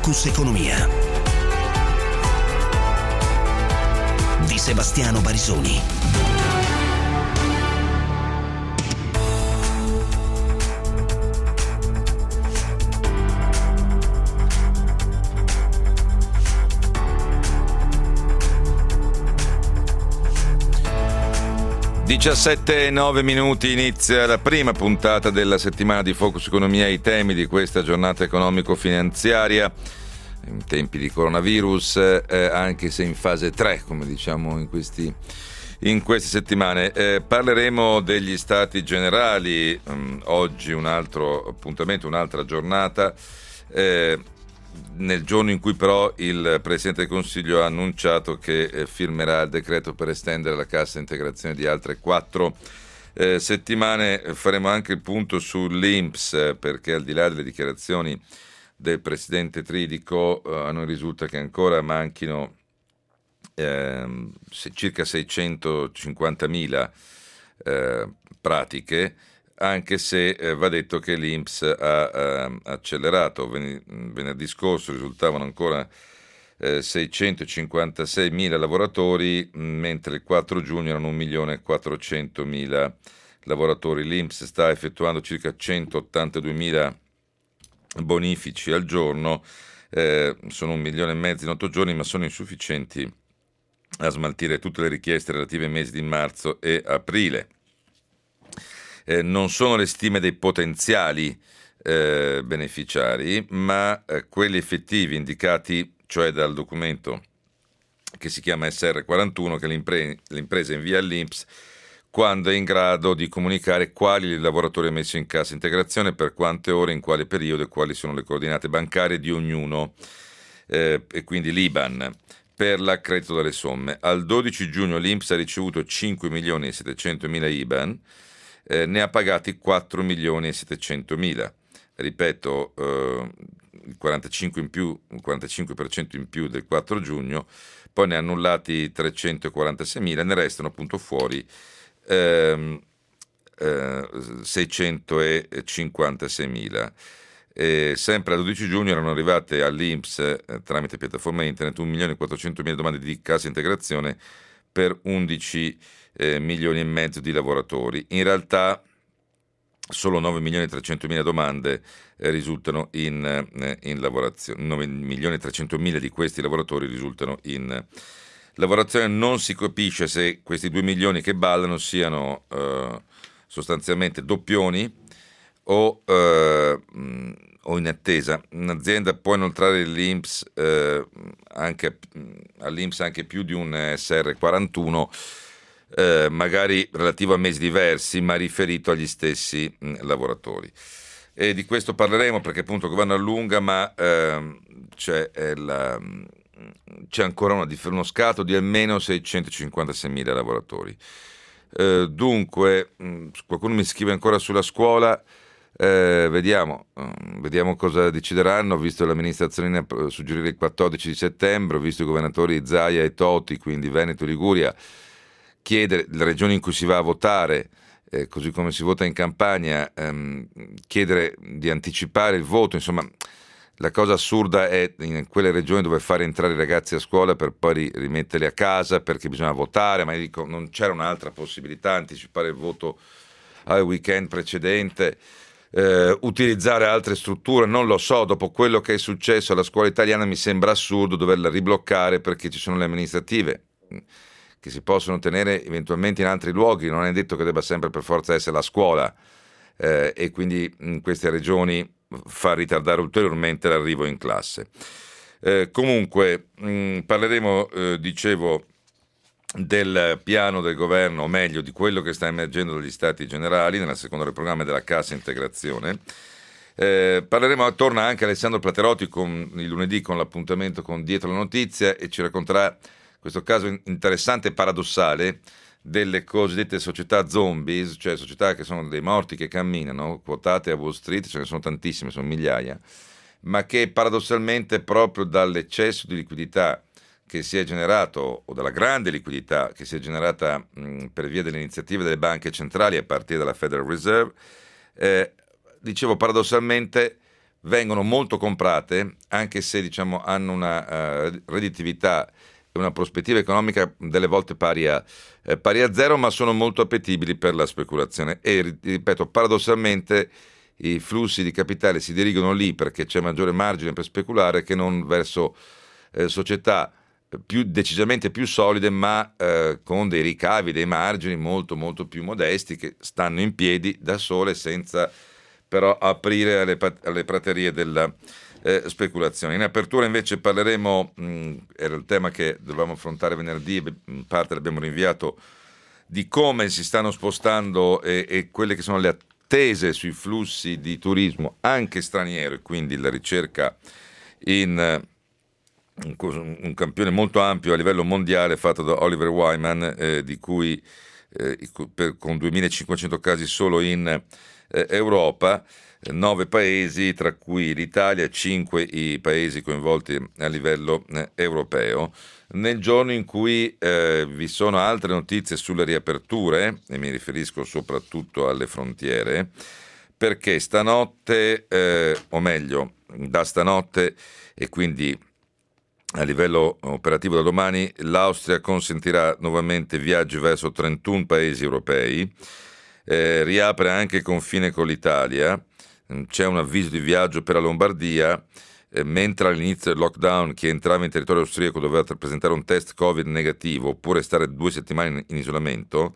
Focus Economia di Sebastiano Barisoni. Diciassette e 9 minuti, inizia la prima puntata della settimana di Focus Economia. I temi di questa giornata economico-finanziaria in tempi di coronavirus, anche se in fase 3, come diciamo in queste settimane. Parleremo degli stati generali, oggi un altro appuntamento, un'altra giornata, nel giorno in cui però il Presidente del Consiglio ha annunciato che firmerà il decreto per estendere la cassa integrazione di altre 4 settimane. Faremo anche il punto sull'INPS, perché al di là delle dichiarazioni del Presidente Tridico, a noi risulta che ancora manchino circa 650.000 pratiche, anche se va detto che l'INPS ha accelerato. Venerdì scorso risultavano ancora 656.000 lavoratori, mentre il 4 giugno erano 1.400.000 lavoratori. L'INPS sta effettuando circa 182.000 bonifici al giorno, sono 1,5 milioni in 8 giorni, ma sono insufficienti a smaltire tutte le richieste relative ai mesi di marzo e aprile. Non sono le stime dei potenziali beneficiari, ma quelli effettivi indicati, cioè dal documento che si chiama SR41, che l'impresa invia all'INPS quando è in grado di comunicare quali lavoratori ha messo in cassa integrazione, per quante ore, in quale periodo e quali sono le coordinate bancarie di ognuno, e quindi l'IBAN per l'accredito delle somme. Al 12 giugno l'INPS ha ricevuto 5.700.000 IBAN, ne ha pagati 4.700.000. Ripeto, il 45% in più del 4 giugno, poi ne ha annullati 346.000, ne restano appunto fuori 656.000. Sempre al 12 giugno erano arrivate all'INPS tramite piattaforma internet 1.400.000 domande di cassa integrazione per 11 milioni e mezzo di lavoratori. In realtà solo 9.300.000 domande risultano in lavorazione. 9.300.000 di questi lavoratori risultano in lavorazione. Non si capisce se questi 2 milioni che ballano siano sostanzialmente doppioni o in attesa. Un'azienda può inoltrare all'INPS anche più di un SR41, magari relativo a mesi diversi, ma riferito agli stessi lavoratori. E di questo parleremo, perché appunto il governo allunga, ma c'è ancora uno scatto di almeno 656.000 lavoratori. Dunque, qualcuno mi scrive ancora sulla scuola. Vediamo cosa decideranno. Ho visto l'amministrazione suggerire il 14 di settembre, ho visto i governatori Zaia e Toti, quindi Veneto e Liguria, chiedere le regioni in cui si va a votare, così come si vota in campagna, chiedere di anticipare il voto. Insomma, la cosa assurda è in quelle regioni dove fare entrare i ragazzi a scuola per poi rimetterli a casa perché bisogna votare, ma io dico, non c'era un'altra possibilità, anticipare il voto al weekend precedente, utilizzare altre strutture, non lo so. Dopo quello che è successo alla scuola italiana mi sembra assurdo doverla ribloccare perché ci sono le amministrative che si possono tenere eventualmente in altri luoghi. Non è detto che debba sempre per forza essere la scuola, e quindi in queste regioni fa ritardare ulteriormente l'arrivo in classe. Comunque parleremo, dicevo, del piano del governo, o meglio di quello che sta emergendo dagli stati generali nella seconda del programma della cassa integrazione. Torna anche Alessandro Platerotti il lunedì con l'appuntamento con Dietro la Notizia e ci racconterà questo caso interessante e paradossale delle cosiddette società zombies, cioè società che sono dei morti che camminano, quotate a Wall Street, ce ne sono tantissime, sono migliaia, ma che paradossalmente proprio dall'eccesso di liquidità che si è generato, o dalla grande liquidità che si è generata per via delle iniziative delle banche centrali a partire dalla Federal Reserve, dicevo paradossalmente vengono molto comprate, anche se diciamo hanno una redditività e una prospettiva economica delle volte pari a zero, ma sono molto appetibili per la speculazione. E ripeto, paradossalmente i flussi di capitale si dirigono lì perché c'è maggiore margine per speculare che non verso società decisamente più solide, ma con dei ricavi, dei margini molto molto più modesti, che stanno in piedi da sole senza però aprire alle praterie della speculazione. In apertura invece parleremo, era il tema che dovevamo affrontare venerdì, in parte l'abbiamo rinviato, di come si stanno spostando e quelle che sono le attese sui flussi di turismo anche straniero, e quindi la ricerca in un campione molto ampio a livello mondiale fatto da Oliver Wyman, di cui con 2.500 casi solo in Europa, 9 paesi, tra cui l'Italia, 5 i paesi coinvolti a livello europeo, nel giorno in cui vi sono altre notizie sulle riaperture, e mi riferisco soprattutto alle frontiere, perché stanotte, o meglio, da stanotte e quindi a livello operativo da domani, l'Austria consentirà nuovamente viaggi verso 31 paesi europei, riapre anche il confine con l'Italia, c'è un avviso di viaggio per la Lombardia, mentre all'inizio del lockdown chi entrava in territorio austriaco doveva presentare un test Covid negativo oppure stare 2 settimane in isolamento.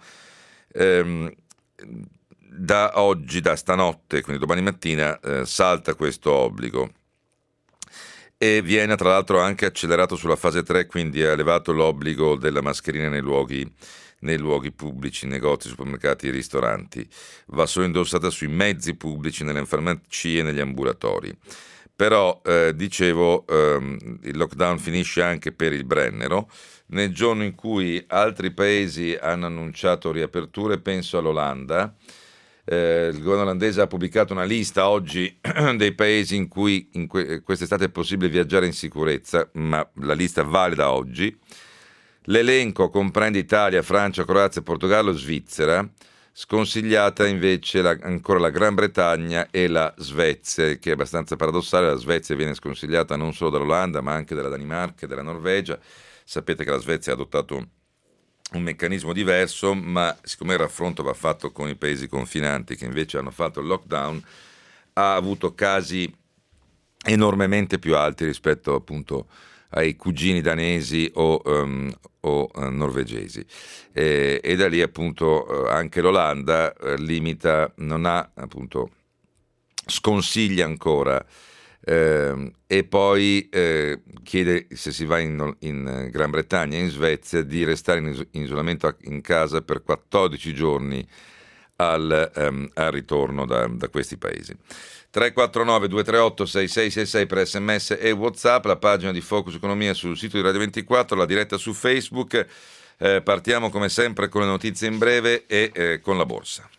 Da oggi, da stanotte, quindi domani mattina, salta questo obbligo. E Vienna tra l'altro ha anche accelerato sulla fase 3, quindi ha elevato l'obbligo della mascherina nei luoghi pubblici, negozi, supermercati e ristoranti. Va solo indossata sui mezzi pubblici, nelle farmacie e negli ambulatori. Però, dicevo, il lockdown finisce anche per il Brennero, nel giorno in cui altri paesi hanno annunciato riaperture. Penso all'Olanda. Il governo olandese ha pubblicato una lista oggi dei paesi in cui quest'estate è possibile viaggiare in sicurezza, ma la lista vale da oggi. L'elenco comprende Italia, Francia, Croazia, Portogallo, Svizzera. Sconsigliata invece ancora la Gran Bretagna e la Svezia, che è abbastanza paradossale. La Svezia viene sconsigliata non solo dall'Olanda ma anche dalla Danimarca e dalla Norvegia. Sapete che la Svezia ha adottato un meccanismo diverso, ma siccome il raffronto va fatto con i paesi confinanti che invece hanno fatto il lockdown, ha avuto casi enormemente più alti rispetto appunto ai cugini danesi o norvegesi, e da lì appunto anche l'Olanda limita, non ha appunto, sconsiglia ancora, e poi chiede, se si va in Gran Bretagna e in Svezia, di restare in isolamento in casa per 14 giorni al ritorno da questi paesi. 349 238 6666 per SMS e WhatsApp, la pagina di Focus Economia sul sito di Radio 24, la diretta su Facebook. Partiamo come sempre con le notizie in breve e con la borsa.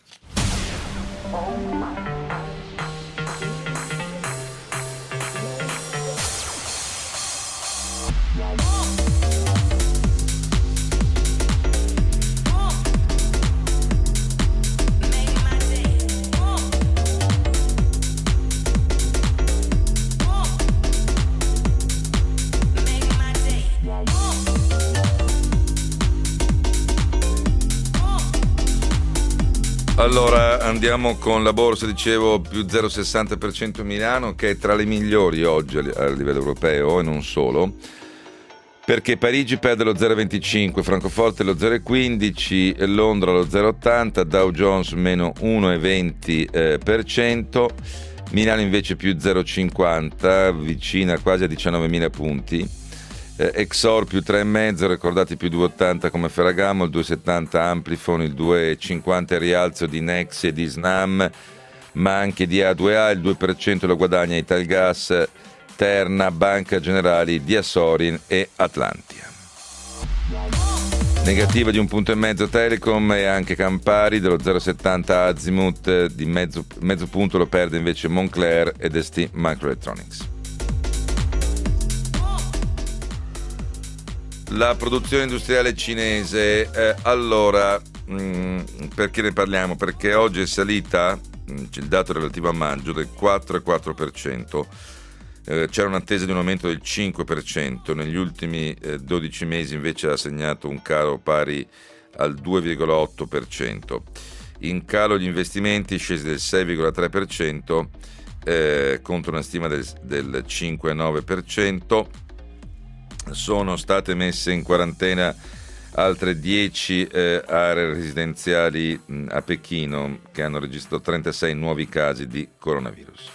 Allora andiamo con la borsa, dicevo, più 0,60% Milano, che è tra le migliori oggi a livello europeo e non solo, perché Parigi perde lo 0,25, Francoforte lo 0,15, Londra lo 0,80, Dow Jones meno 1,20%, Milano invece più 0,50, vicina quasi a 19.000 punti. Exor più 3,5, ricordati più 2,80 come Ferragamo, il 2,70 Amplifon, il 2,50 rialzo di Nexi e di Snam, ma anche di A2A, il 2% lo guadagna Italgas, Terna, Banca Generali, Diasorin e Atlantia. Negativa di 1,5 punti Telecom e anche Campari, dello 0,70 Azimut, di mezzo punto lo perde invece Moncler ed ST Microelectronics. La produzione industriale cinese, allora, perché ne parliamo? Perché oggi è salita c'è il dato relativo a maggio del 4,4%. C'era un'attesa di un aumento del 5%, negli ultimi 12 mesi invece ha segnato un calo pari al 2,8%. In calo gli investimenti, scesi del 6,3%, contro una stima del 5,9%. Sono state messe in quarantena altre 10 aree residenziali a Pechino, che hanno registrato 36 nuovi casi di coronavirus.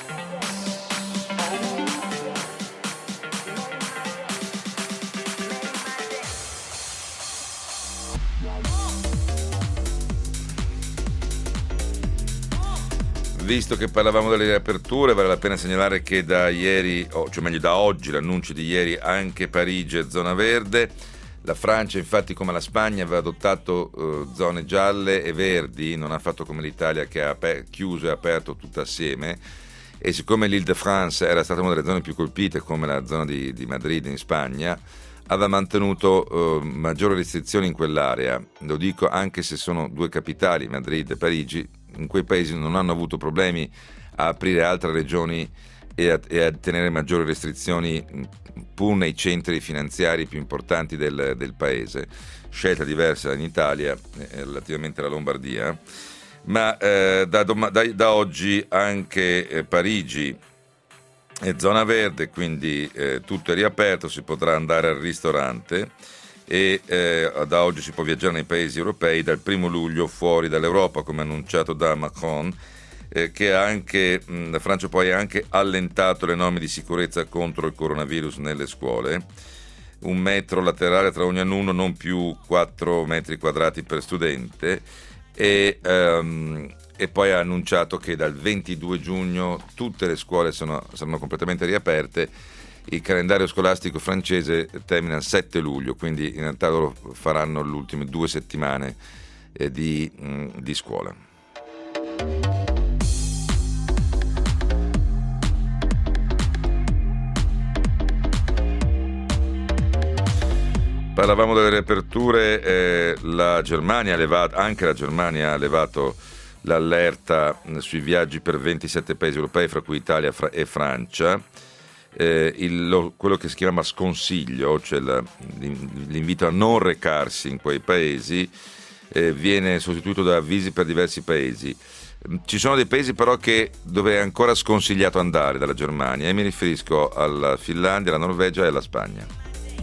Visto che parlavamo delle riaperture, vale la pena segnalare che da ieri, cioè meglio da oggi, l'annuncio di ieri, anche Parigi è zona verde. La Francia, infatti, come la Spagna, aveva adottato zone gialle e verdi, non ha fatto come l'Italia che ha chiuso e aperto tutto assieme. E siccome l'Île-de-France era stata una delle zone più colpite, come la zona di Madrid in Spagna, aveva mantenuto maggiori restrizioni in quell'area. Lo dico anche se sono due capitali, Madrid e Parigi. In quei paesi non hanno avuto problemi a aprire altre regioni e a tenere maggiori restrizioni, pur nei centri finanziari più importanti del paese. Scelta diversa in Italia relativamente alla Lombardia, ma da oggi anche Parigi è zona verde, quindi tutto è riaperto, si potrà andare al ristorante e da oggi si può viaggiare nei paesi europei dal 1 luglio fuori dall'Europa, come annunciato da Macron, che anche la Francia poi ha anche allentato le norme di sicurezza contro il coronavirus nelle scuole. 1 metro laterale tra ogni alunno, non più 4 metri quadrati per studente, e poi ha annunciato che dal 22 giugno tutte le scuole saranno completamente riaperte. Il calendario scolastico francese termina il 7 luglio, quindi in realtà loro faranno le ultime 2 settimane di scuola. Parlavamo delle riaperture, anche la Germania ha levato l'allerta sui viaggi per 27 paesi europei, fra cui Italia e Francia. Quello che si chiama sconsiglio, cioè l'invito a non recarsi in quei paesi, viene sostituito da avvisi per diversi paesi. Ci sono dei paesi però dove è ancora sconsigliato andare dalla Germania, e mi riferisco alla Finlandia, alla Norvegia e alla Spagna.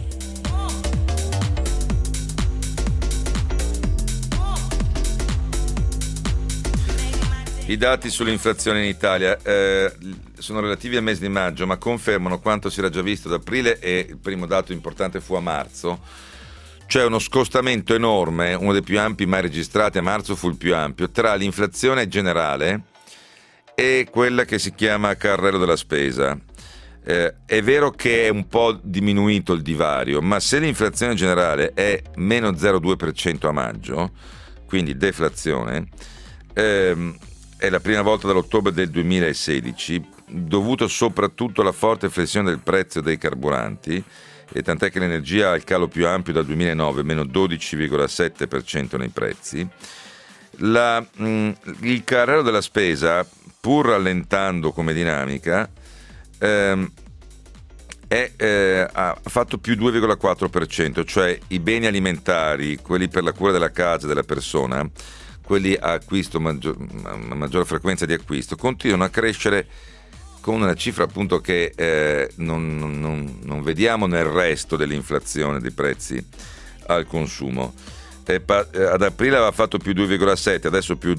I dati sull'inflazione in Italia sono relativi al mese di maggio, ma confermano quanto si era già visto ad aprile, e il primo dato importante fu a marzo. C'è uno scostamento enorme, uno dei più ampi mai registrati, a marzo fu il più ampio, tra l'inflazione generale e quella che si chiama carrello della spesa. È vero che è un po' diminuito il divario, ma se l'inflazione generale è meno 0,2% a maggio, quindi deflazione, è la prima volta dall'ottobre del 2016, dovuto soprattutto alla forte flessione del prezzo dei carburanti, e tant'è che l'energia ha il calo più ampio dal 2009, meno 12,7% nei prezzi. Il carrello della spesa, pur rallentando come dinamica, ha fatto più 2,4%, cioè i beni alimentari, quelli per la cura della casa della persona, quelli a acquisto, maggiore frequenza di acquisto, continuano a crescere con una cifra appunto che non vediamo nel resto dell'inflazione dei prezzi al consumo. Ad aprile aveva fatto più 2,7, adesso più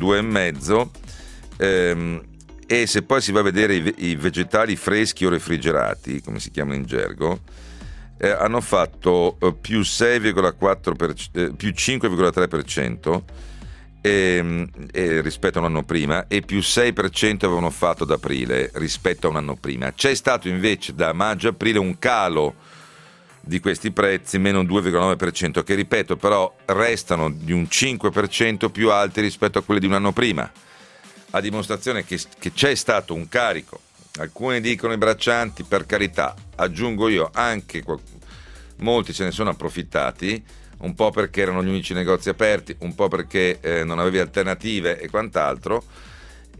2,5, e se poi si va a vedere i vegetali freschi o refrigerati, come si chiamano in gergo, hanno fatto più 6,4%, più 5,3%, rispetto a un anno prima, e più 6% avevano fatto ad aprile rispetto a un anno prima. C'è stato invece da maggio a aprile un calo di questi prezzi, meno 2,9%, che ripeto però restano di un 5% più alti rispetto a quelli di un anno prima, a dimostrazione che c'è stato un carico. Alcuni dicono i braccianti, per carità, aggiungo io, anche molti se ne sono approfittati, un po' perché erano gli unici negozi aperti, un po' perché non avevi alternative e quant'altro,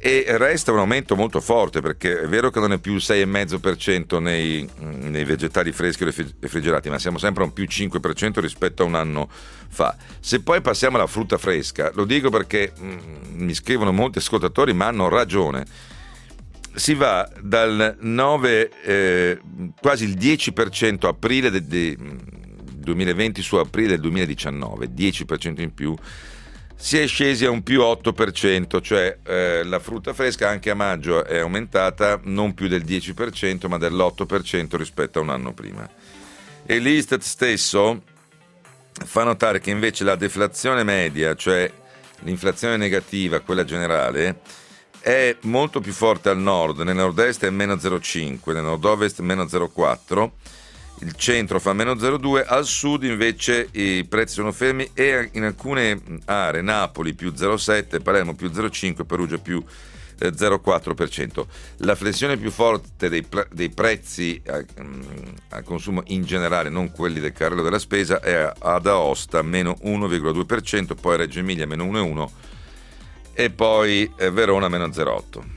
e resta un aumento molto forte, perché è vero che non è più il 6,5% nei vegetali freschi o refrigerati, ma siamo sempre a un più 5% rispetto a un anno fa. Se poi passiamo alla frutta fresca, lo dico perché mi scrivono molti ascoltatori, ma hanno ragione, si va dal 9, quasi il 10% aprile del 2020 su aprile del 2019, 10% in più, si è scesi a un più 8%, cioè la frutta fresca anche a maggio è aumentata non più del 10% ma dell'8% rispetto a un anno prima. E l'Istat stesso fa notare che invece la deflazione media, cioè l'inflazione negativa, quella generale, è molto più forte al nord, nel nord-est è meno 0,5, nel nord-ovest meno 0,4, il centro fa meno 0,2, al sud invece i prezzi sono fermi e in alcune aree, Napoli più 0,7, Palermo più 0,5, Perugia più 0,4%. La flessione più forte dei prezzi al consumo in generale, non quelli del carrello della spesa, è ad Aosta meno 1,2%, poi Reggio Emilia meno 1,1% e poi Verona meno 0,8%.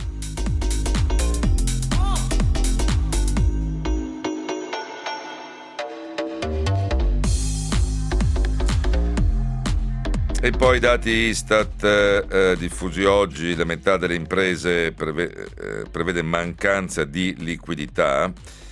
E poi i dati Istat diffusi oggi: la metà delle imprese prevede mancanza di liquidità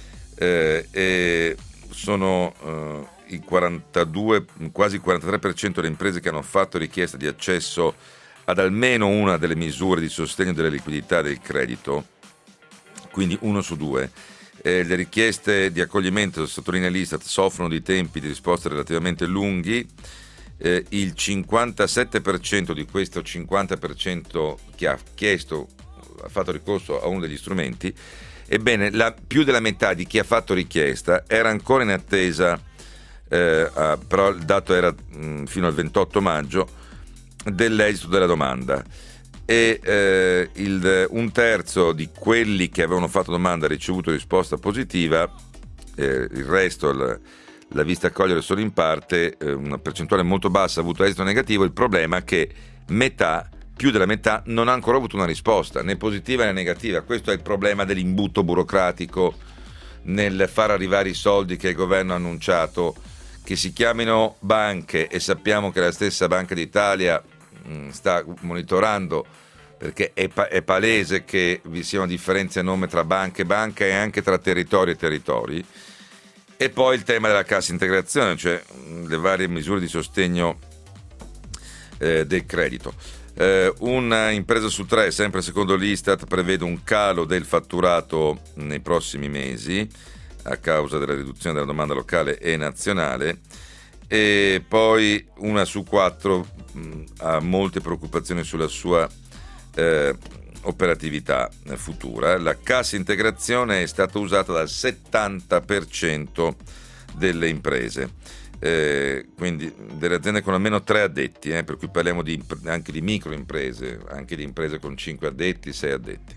e sono il 42, quasi il 43% delle imprese che hanno fatto richiesta di accesso ad almeno una delle misure di sostegno della liquidità e del credito, quindi 1 su 2. Le richieste di accoglimento, sottolinea l'Istat, soffrono di tempi di risposta relativamente lunghi. Il 57% di questo 50% che ha fatto ricorso a uno degli strumenti, ebbene più della metà di chi ha fatto richiesta era ancora in attesa, però il dato era fino al 28 maggio, dell'esito della domanda, e un terzo di quelli che avevano fatto domanda ha ricevuto risposta positiva, il resto l'ha vista accogliere solo in parte, una percentuale molto bassa ha avuto esito negativo. Il problema è che più della metà non ha ancora avuto una risposta, né positiva né negativa. Questo è il problema dell'imbuto burocratico nel far arrivare i soldi che il governo ha annunciato, che si chiamino banche, e sappiamo che la stessa Banca d'Italia sta monitorando, perché è palese che vi sia una differenza enorme tra banche e banche e anche tra territori e territori. E poi il tema della cassa integrazione, cioè le varie misure di sostegno del credito. Una impresa su 3, sempre secondo l'Istat, prevede un calo del fatturato nei prossimi mesi a causa della riduzione della domanda locale e nazionale, e poi 1 su 4 ha molte preoccupazioni sulla sua operatività futura. La cassa integrazione è stata usata dal 70% delle imprese, quindi delle aziende con almeno 3 addetti, per cui parliamo anche di microimprese, anche di imprese con 5 addetti, 6 addetti.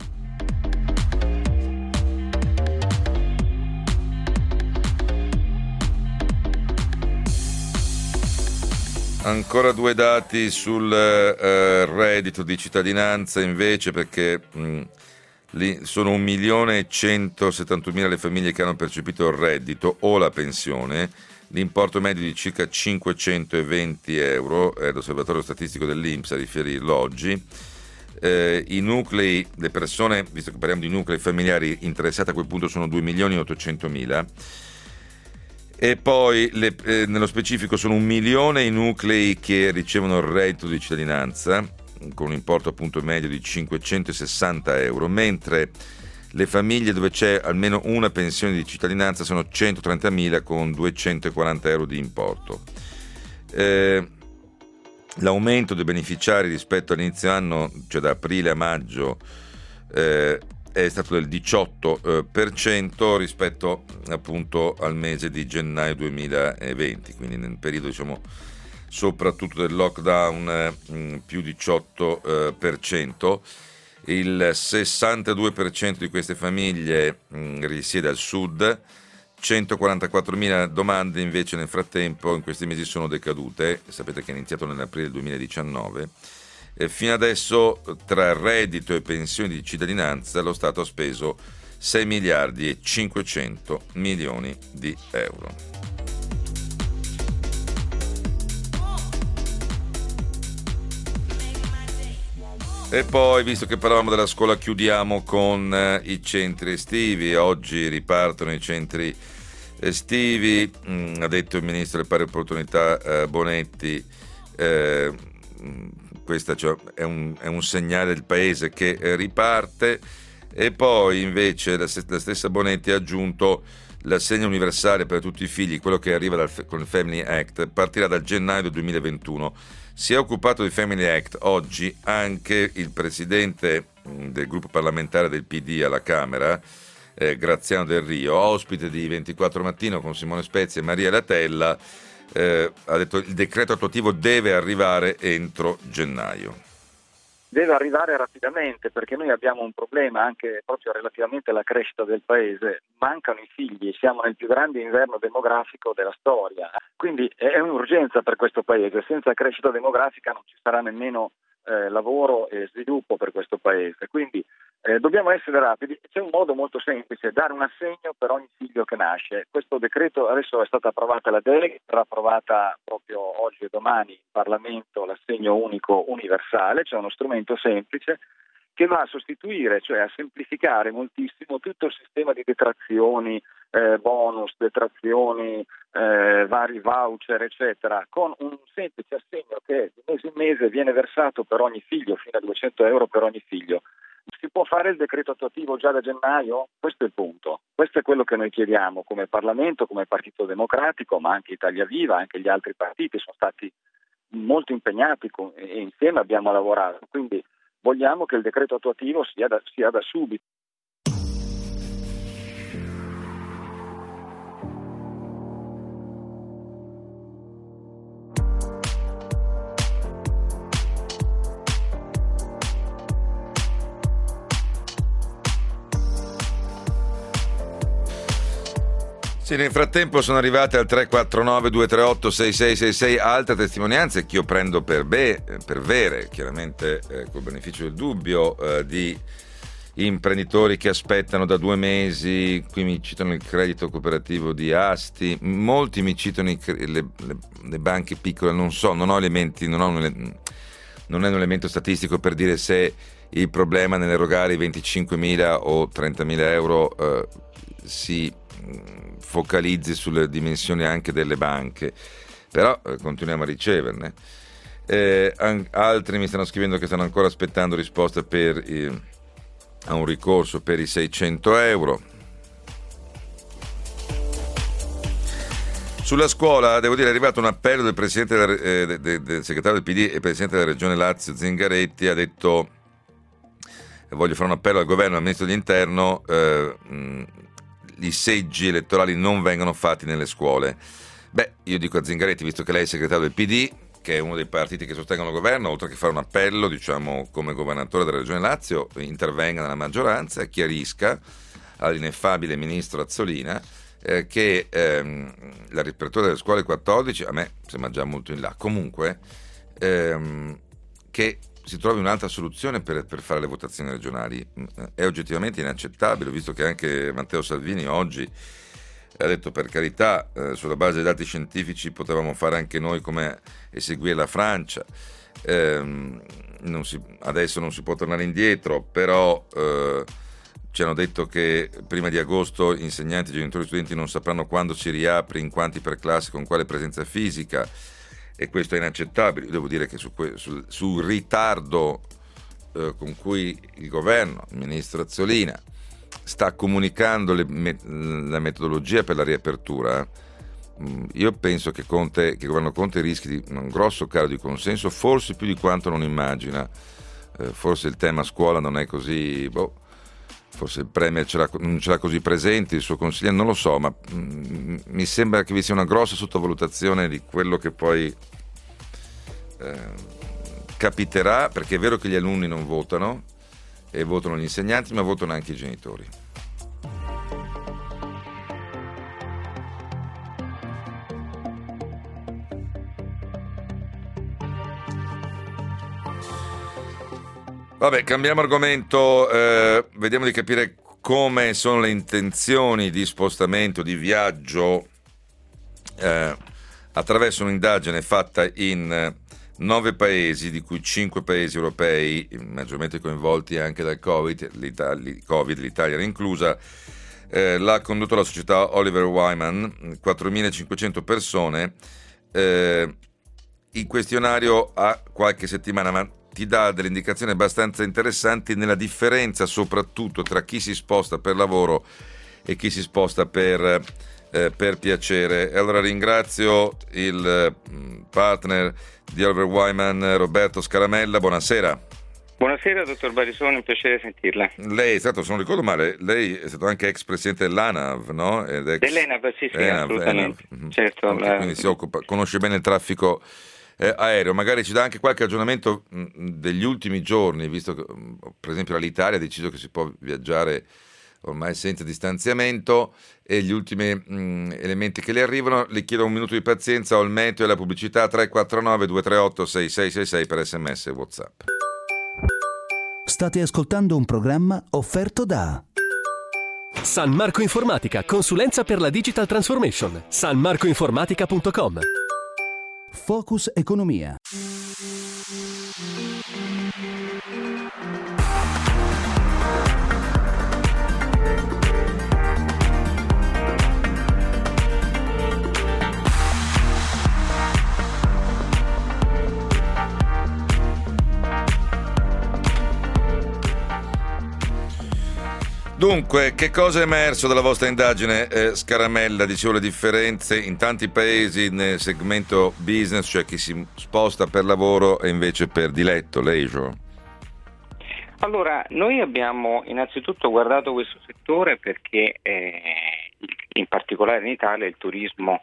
Ancora 2 dati sul reddito di cittadinanza invece, perché lì sono 1.171.000 le famiglie che hanno percepito il reddito o la pensione, l'importo medio di circa 520 euro, è l'osservatorio statistico dell'INPS a riferirlo oggi. I nuclei, le persone, visto che parliamo di nuclei familiari interessati a quel punto, sono 2.800.000. E poi nello specifico sono 1 milione i nuclei che ricevono il reddito di cittadinanza con un importo appunto medio di 560 euro, mentre le famiglie dove c'è almeno una pensione di cittadinanza sono 130.000 con 240 euro di importo. L'aumento dei beneficiari rispetto all'inizio anno, cioè da aprile a maggio, è stato del 18% rispetto appunto al mese di gennaio 2020, quindi nel periodo soprattutto del lockdown più 18%. Il 62% di queste famiglie risiede al sud, 144.000 domande invece nel frattempo in questi mesi sono decadute, sapete che è iniziato nell'aprile 2019, Fino adesso tra reddito e pensioni di cittadinanza lo Stato ha speso 6 miliardi e 500 milioni di euro. E poi, visto che parlavamo della scuola, chiudiamo con i centri estivi. Oggi ripartono i centri estivi, ha detto il ministro delle pari opportunità Bonetti. Questo è un segnale del paese che riparte. E poi invece la stessa Bonetti ha aggiunto l'assegno universale per tutti i figli, quello che arriva con il Family Act, partirà dal gennaio del 2021. Si è occupato di Family Act oggi anche il presidente del gruppo parlamentare del PD alla Camera, Graziano Del Rio, ospite di 24 Mattino con Simone Spezia e Maria Latella. Ha detto il decreto attuativo deve arrivare entro gennaio. Deve arrivare rapidamente, perché noi abbiamo un problema anche proprio relativamente alla crescita del paese. Mancano i figli, siamo nel più grande inverno demografico della storia, quindi è un'urgenza per questo paese. Senza crescita demografica non ci sarà nemmeno lavoro e sviluppo per questo paese, quindi dobbiamo essere rapidi. C'è un modo molto semplice: dare un assegno per ogni figlio che nasce. Questo decreto, adesso è stata approvata la delega, sarà approvata proprio oggi e domani in Parlamento l'assegno unico universale, cioè uno strumento semplice che va a sostituire, cioè a semplificare moltissimo tutto il sistema di detrazioni, bonus, detrazioni, vari voucher, eccetera, con un semplice assegno che di mese in mese viene versato per ogni figlio, fino a 200 euro per ogni figlio. Si può fare il decreto attuativo già da gennaio? Questo è il punto. Questo è quello che noi chiediamo come Parlamento, come Partito Democratico, ma anche Italia Viva, anche gli altri partiti sono stati molto impegnati e insieme abbiamo lavorato. Quindi vogliamo che il decreto attuativo sia da subito. Sì, nel frattempo sono arrivate al 349 238 6666 altre testimonianze che io prendo per vere, chiaramente col beneficio del dubbio, di imprenditori che aspettano da 2 mesi. Qui mi citano il credito cooperativo di Asti, molti mi citano le banche piccole, non so, non è un elemento statistico per dire se il problema nell'erogare i 25.000 o 30.000 euro si focalizzi sulle dimensioni anche delle banche, però continuiamo a riceverne. Altri mi stanno scrivendo che stanno ancora aspettando risposta a un ricorso per i 600 euro. Sulla scuola, devo dire, è arrivato un appello del presidente del segretario del PD e presidente della regione Lazio Zingaretti. Ha detto: voglio fare un appello al governo e al ministro dell'interno, i seggi elettorali non vengono fatti nelle scuole. Beh, io dico a Zingaretti, visto che lei è segretario del PD, che è uno dei partiti che sostengono il governo, oltre che fare un appello, diciamo, come governatore della regione Lazio, intervenga nella maggioranza e chiarisca all'ineffabile ministro Azzolina che la riapertura delle scuole 14 a me sembra già molto in là. Comunque che si trovi un'altra soluzione per fare le votazioni regionali. È oggettivamente inaccettabile, visto che anche Matteo Salvini oggi ha detto: per carità, sulla base dei dati scientifici potevamo fare anche noi come eseguire la Francia, adesso non si può tornare indietro, però ci hanno detto che prima di agosto insegnanti, genitori e studenti non sapranno quando si riapre, in quanti per classe, con quale presenza fisica, e questo è inaccettabile. Io devo dire che sul ritardo con cui il governo, il ministro Azzolina, sta comunicando la metodologia per la riapertura, io penso che il governo Conte rischi di un grosso calo di consenso, forse più di quanto non immagina. Forse il tema scuola non è così, forse il Premier non ce l'ha così presente, il suo consigliere, non lo so, ma mi sembra che vi sia una grossa sottovalutazione di quello che poi capiterà, perché è vero che gli alunni non votano e votano gli insegnanti, ma votano anche i genitori. Vabbè, cambiamo argomento, vediamo di capire come sono le intenzioni di spostamento, di viaggio attraverso un'indagine fatta in 9 paesi, di cui 5 paesi europei, maggiormente coinvolti anche dal Covid, l'Italia inclusa. L'ha condotto la società Oliver Wyman, 4.500 persone. Il questionario ha qualche settimana, ma ti dà delle indicazioni abbastanza interessanti nella differenza soprattutto tra chi si sposta per lavoro e chi si sposta per piacere. Allora ringrazio il partner di Oliver Wyman, Roberto Scaramella. Buonasera. Buonasera dottor Barisoni, un piacere sentirla. Lei è stato, se non ricordo male, lei è stato anche ex presidente dell'ANAV, no? Dell'ENAV, sì, assolutamente. ENAV. Certo, quindi conosce bene il traffico aereo. Magari ci dà anche qualche aggiornamento degli ultimi giorni, visto che per esempio l'Italia ha deciso che si può viaggiare ormai senza distanziamento, e gli ultimi elementi che le arrivano. Le chiedo un minuto di pazienza, ho il meteo e la pubblicità. 349 238 6666 per SMS e WhatsApp. State ascoltando un programma offerto da San Marco Informatica, consulenza per la digital transformation. sanmarcoinformatica.com. Focus Economia. Dunque, che cosa è emerso dalla vostra indagine, Scaramella? Dicevo, le differenze in tanti paesi nel segmento business, cioè chi si sposta per lavoro e invece per diletto, leisure. Allora, noi abbiamo innanzitutto guardato questo settore perché in particolare in Italia il turismo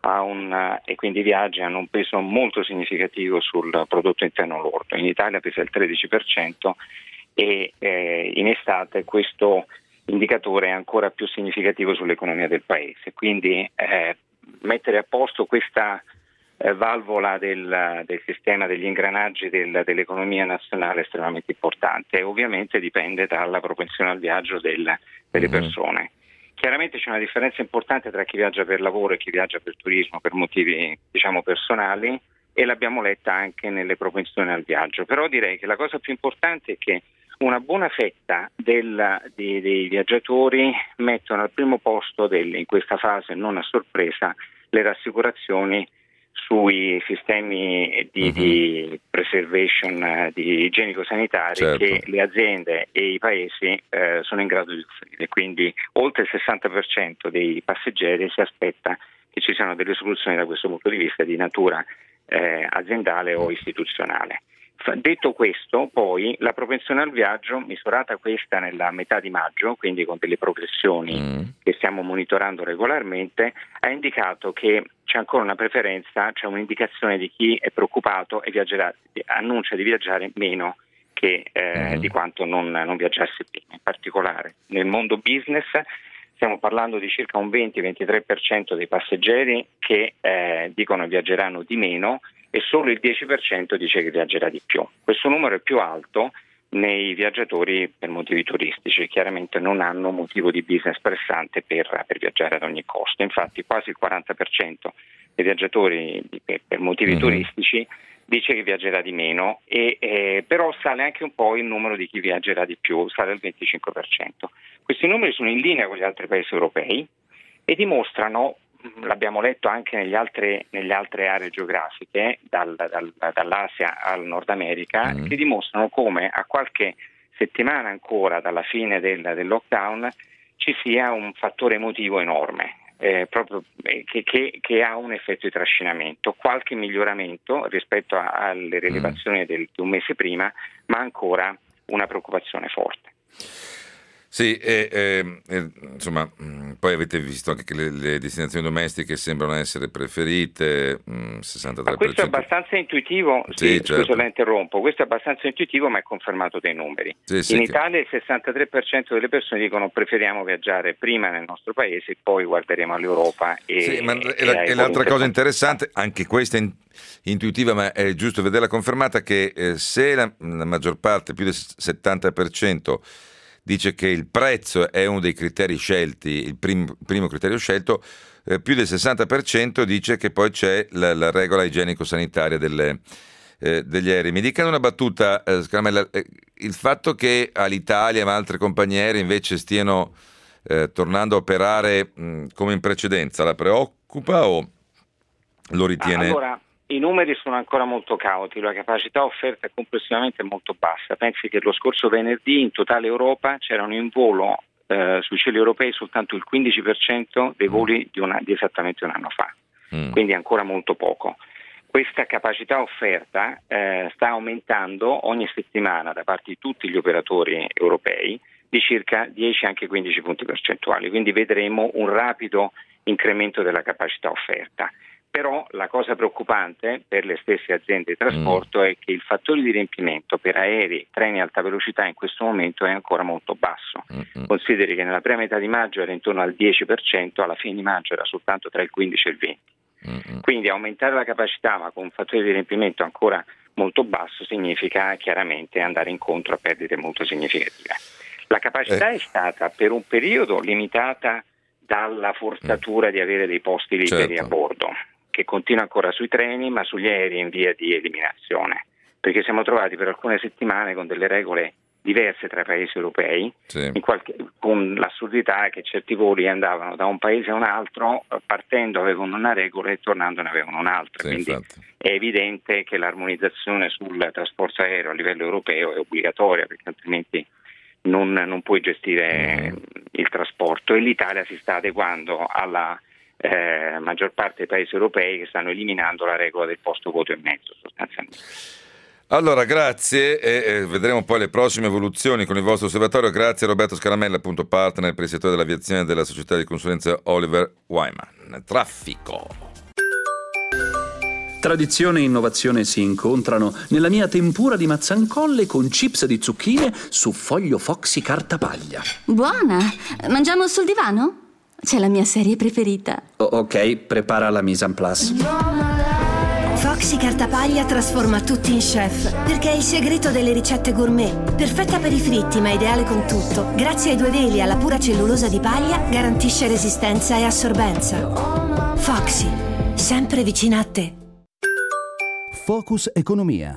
e quindi i viaggi hanno un peso molto significativo sul prodotto interno lordo. In Italia pesa il 13% e in estate questo indicatore è ancora più significativo sull'economia del paese, quindi mettere a posto questa valvola del sistema degli ingranaggi dell'economia nazionale è estremamente importante, e ovviamente dipende dalla propensione al viaggio delle persone. Chiaramente c'è una differenza importante tra chi viaggia per lavoro e chi viaggia per turismo per motivi personali, e l'abbiamo letta anche nelle propensioni al viaggio, però direi che la cosa più importante è che una buona fetta dei viaggiatori mettono al primo posto in questa fase, non a sorpresa, le rassicurazioni sui sistemi di preservation, di igienico-sanitari, certo, che le aziende e i paesi sono in grado di offrire. Quindi oltre il 60% dei passeggeri si aspetta che ci siano delle soluzioni da questo punto di vista di natura aziendale o istituzionale. Detto questo, poi la propensione al viaggio, misurata questa nella metà di maggio, quindi con delle progressioni che stiamo monitorando regolarmente, ha indicato che c'è ancora una preferenza, c'è un'indicazione di chi è preoccupato e annuncia di viaggiare meno che di quanto non viaggiasse prima. In particolare nel mondo business stiamo parlando di circa un 20-23% dei passeggeri che dicono viaggeranno di meno, e solo il 10% dice che viaggerà di più. Questo numero è più alto nei viaggiatori per motivi turistici, chiaramente non hanno motivo di business pressante per viaggiare ad ogni costo. Infatti quasi il 40% dei viaggiatori per motivi turistici dice che viaggerà di meno, però sale anche un po' il numero di chi viaggerà di più, sale al 25%. Questi numeri sono in linea con gli altri paesi europei e dimostrano, l'abbiamo letto anche nelle altre aree geografiche, dall'Asia al Nord America, che dimostrano come a qualche settimana ancora dalla fine del lockdown ci sia un fattore emotivo enorme, proprio che ha un effetto di trascinamento, qualche miglioramento rispetto alle rilevazioni di un mese prima, ma ancora una preoccupazione forte. Sì, insomma, poi avete visto anche che le destinazioni domestiche sembrano essere preferite, 63%. Ma questo è abbastanza intuitivo, sì, certo. Scusa, la interrompo, questo è abbastanza intuitivo ma è confermato dai numeri. Sì, in Italia il 63% delle persone dicono preferiamo viaggiare prima nel nostro paese e poi guarderemo all'Europa. E l'altra cosa interessante, anche questa intuitiva ma è giusto vederla confermata, che se la maggior parte, più del 70%, dice che il prezzo è uno dei criteri scelti, il primo criterio scelto, più del 60% dice che poi c'è la regola igienico-sanitaria degli aerei. Mi dicano una battuta, Scaramella, il fatto che all'Italia ma altre compagnie aeree invece stiano tornando a operare come in precedenza, la preoccupa o lo ritiene? Allora, i numeri sono ancora molto cauti, la capacità offerta è complessivamente molto bassa. Pensi che lo scorso venerdì in totale Europa c'erano in volo sui cieli europei soltanto il 15% dei voli di esattamente un anno fa, quindi ancora molto poco. Questa capacità offerta sta aumentando ogni settimana da parte di tutti gli operatori europei di circa 10 anche 15 punti percentuali, quindi vedremo un rapido incremento della capacità offerta. Però la cosa preoccupante per le stesse aziende di trasporto è che il fattore di riempimento per aerei, treni a alta velocità in questo momento è ancora molto basso. Consideri che nella prima metà di maggio era intorno al 10%, alla fine di maggio era soltanto tra il 15 e il 20%. Quindi aumentare la capacità ma con un fattore di riempimento ancora molto basso significa chiaramente andare incontro a perdite molto significative. La capacità è stata per un periodo limitata dalla forzatura di avere dei posti liberi a bordo, che continua ancora sui treni ma sugli aerei in via di eliminazione, perché siamo trovati per alcune settimane con delle regole diverse tra i paesi europei, con l'assurdità che certi voli andavano da un paese a un altro, partendo avevano una regola e tornando ne avevano un'altra, quindi infatti è evidente che l'armonizzazione sul trasporto aereo a livello europeo è obbligatoria, perché altrimenti non puoi gestire il trasporto, e l'Italia si sta adeguando alla maggior parte dei paesi europei che stanno eliminando la regola del posto voto e mezzo sostanzialmente. Allora, grazie e vedremo poi le prossime evoluzioni con il vostro osservatorio. Grazie a Roberto Scaramella, appunto partner per il settore dell'aviazione della società di consulenza Oliver Wyman. Traffico. Tradizione e innovazione si incontrano nella mia tempura di mazzancolle con chips di zucchine su foglio Foxy cartapaglia. Buona! Mangiamo sul divano? C'è la mia serie preferita. Ok, prepara la mise en place. Foxy cartapaglia trasforma tutti in chef, perché è il segreto delle ricette gourmet. Perfetta per i fritti, ma ideale con tutto. Grazie ai 2 veli e alla pura cellulosa di paglia, garantisce resistenza e assorbenza. Foxy, sempre vicina a te. Focus Economia.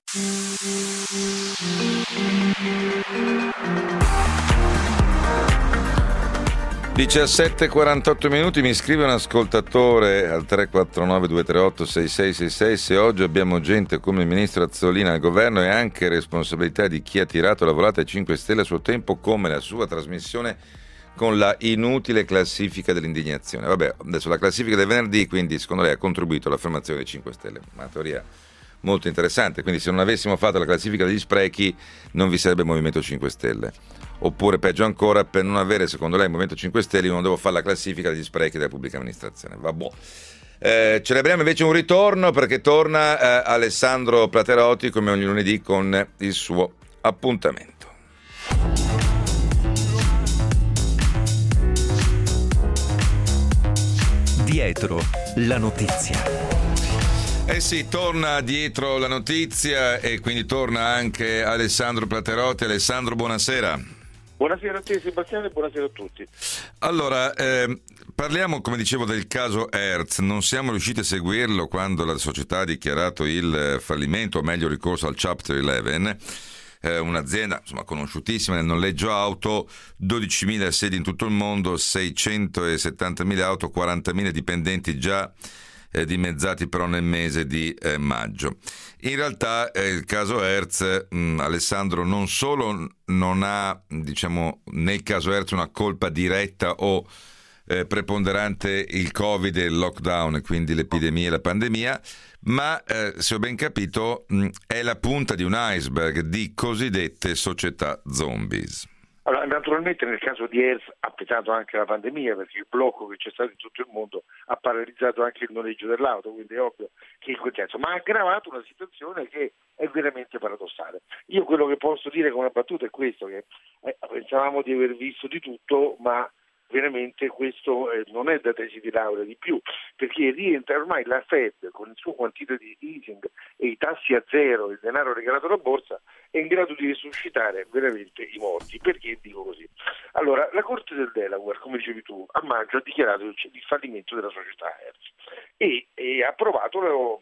17:48 minuti, mi scrive un ascoltatore al 349-238-6666 se oggi abbiamo gente come il ministro Azzolina al governo è anche responsabilità di chi ha tirato la volata ai 5 Stelle a suo tempo, come la sua trasmissione con la inutile classifica dell'indignazione. Vabbè, adesso la classifica del venerdì, quindi secondo lei ha contribuito all'affermazione dei 5 Stelle, una teoria molto interessante, quindi se non avessimo fatto la classifica degli sprechi non vi sarebbe Movimento 5 Stelle. Oppure peggio ancora, per non avere secondo lei il Movimento 5 Stelle non devo fare la classifica degli sprechi della pubblica amministrazione. Vabbè. Celebriamo invece un ritorno perché torna Alessandro Platerotti come ogni lunedì con il suo appuntamento. Dietro la notizia. Eh sì, torna dietro la notizia e quindi torna anche Alessandro Platerotti. Alessandro, buonasera. Buonasera a te Sebastiano e buonasera a tutti. Allora, parliamo come dicevo del caso Hertz. Non siamo riusciti a seguirlo quando la società ha dichiarato il fallimento, o meglio ricorso al Chapter 11. Un'azienda insomma conosciutissima nel noleggio auto, 12.000 sedi in tutto il mondo, 670.000 auto, 40.000 dipendenti già dimezzati però nel mese di maggio. In realtà il caso Hertz, Alessandro, non solo non ha, diciamo, nel caso Hertz una colpa diretta o preponderante il Covid e il lockdown, quindi l'epidemia e la pandemia, ma se ho ben capito è la punta di un iceberg di cosiddette società zombies. Allora, naturalmente nel caso di Hertz ha pesato anche la pandemia, perché il blocco che c'è stato in tutto il mondo ha paralizzato anche il noleggio dell'auto, quindi è ovvio che in quel senso, ma ha aggravato una situazione che è veramente paradossale. Io quello che posso dire come battuta è questo, che pensavamo di aver visto di tutto, ma veramente questo non è da tesi di laurea di più, perché rientra ormai la Fed con il suo quantitative easing e i tassi a zero, il denaro regalato alla borsa, è in grado di risuscitare veramente i morti. Perché dico così? Allora, la Corte del Delaware, come dicevi tu, a maggio ha dichiarato il fallimento della società Hertz e ha approvato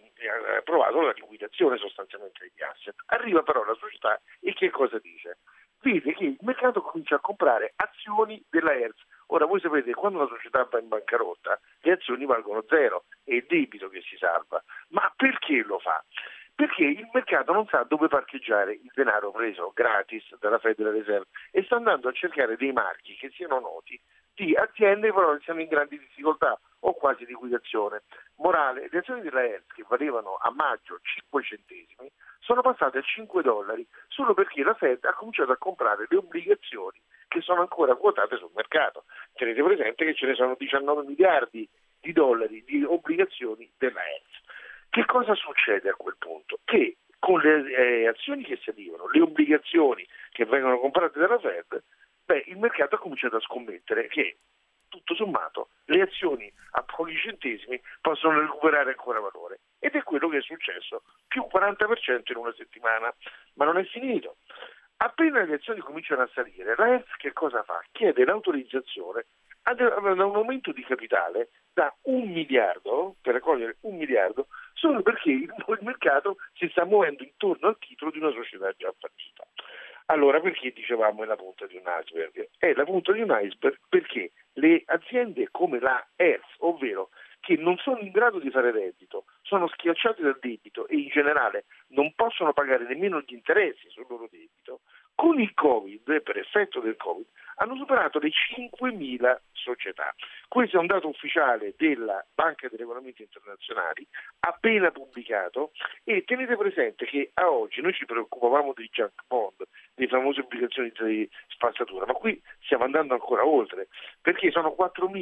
la liquidazione sostanzialmente degli asset. Arriva però la società e che cosa dice? Vede che il mercato comincia a comprare azioni della Hertz. Ora voi sapete, quando una società va in bancarotta le azioni valgono zero, è il debito che si salva. Ma perché lo fa? Perché il mercato non sa dove parcheggiare il denaro preso gratis dalla Federal Reserve e sta andando a cercare dei marchi che siano noti di aziende però che siano in grandi difficoltà o quasi liquidazione. Morale, le azioni della Hertz che valevano a maggio 5 centesimi sono passate a $5 solo perché la Fed ha cominciato a comprare le obbligazioni che sono ancora quotate sul mercato. Tenete presente che ce ne sono 19 miliardi di dollari di obbligazioni della Hertz. Che cosa succede a quel punto? Che con le azioni che salivano, le obbligazioni che vengono comprate dalla Fed, il mercato ha cominciato a scommettere che tutto sommato le azioni a pochi centesimi possono recuperare ancora valore. Ed è quello che è successo, più 40% in una settimana. Ma non è finito. Appena le azioni cominciano a salire, la Hertz che cosa fa? Chiede l'autorizzazione ad un aumento di capitale da 1 miliardo, per raccogliere 1 miliardo, solo perché il mercato si sta muovendo intorno al titolo di una società già fallita. Allora, perché dicevamo è la punta di un iceberg? È la punta di un iceberg perché le aziende come la Hertz, ovvero che non sono in grado di fare reddito, sono schiacciate dal debito e in generale non possono pagare nemmeno gli interessi sul loro debito, con il Covid, per effetto del Covid, hanno superato le 5.000 società. Questo è un dato ufficiale della Banca dei Regolamenti Internazionali, appena pubblicato, e tenete presente che a oggi noi ci preoccupavamo dei junk bond, delle famose obbligazioni di spazzatura, ma qui stiamo andando ancora oltre, perché sono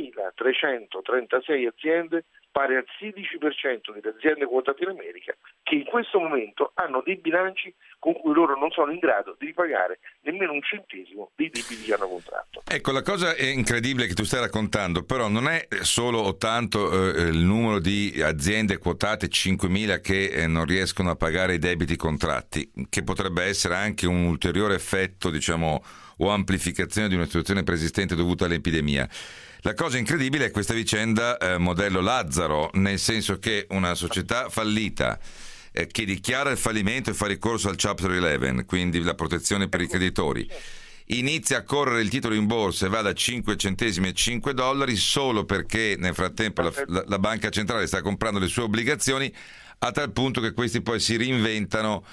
4.336 aziende, pari al 16% delle aziende quotate in America, che in questo momento hanno dei bilanci con cui loro non sono in grado di ripagare nemmeno un centesimo dei debiti che hanno contratto. Ecco, la cosa è incredibile che tu stai raccontando, però non è solo o tanto il numero di aziende quotate 5.000 che non riescono a pagare i debiti contratti, che potrebbe essere anche un ulteriore effetto, diciamo, o amplificazione di una situazione preesistente dovuta all'epidemia. La cosa incredibile è questa vicenda modello Lazzaro, nel senso che una società fallita che dichiara il fallimento e fa ricorso al Chapter 11, quindi la protezione per i creditori, inizia a correre il titolo in borsa e va da 5 centesimi a $5 solo perché nel frattempo la banca centrale sta comprando le sue obbligazioni, a tal punto che questi poi si reinventano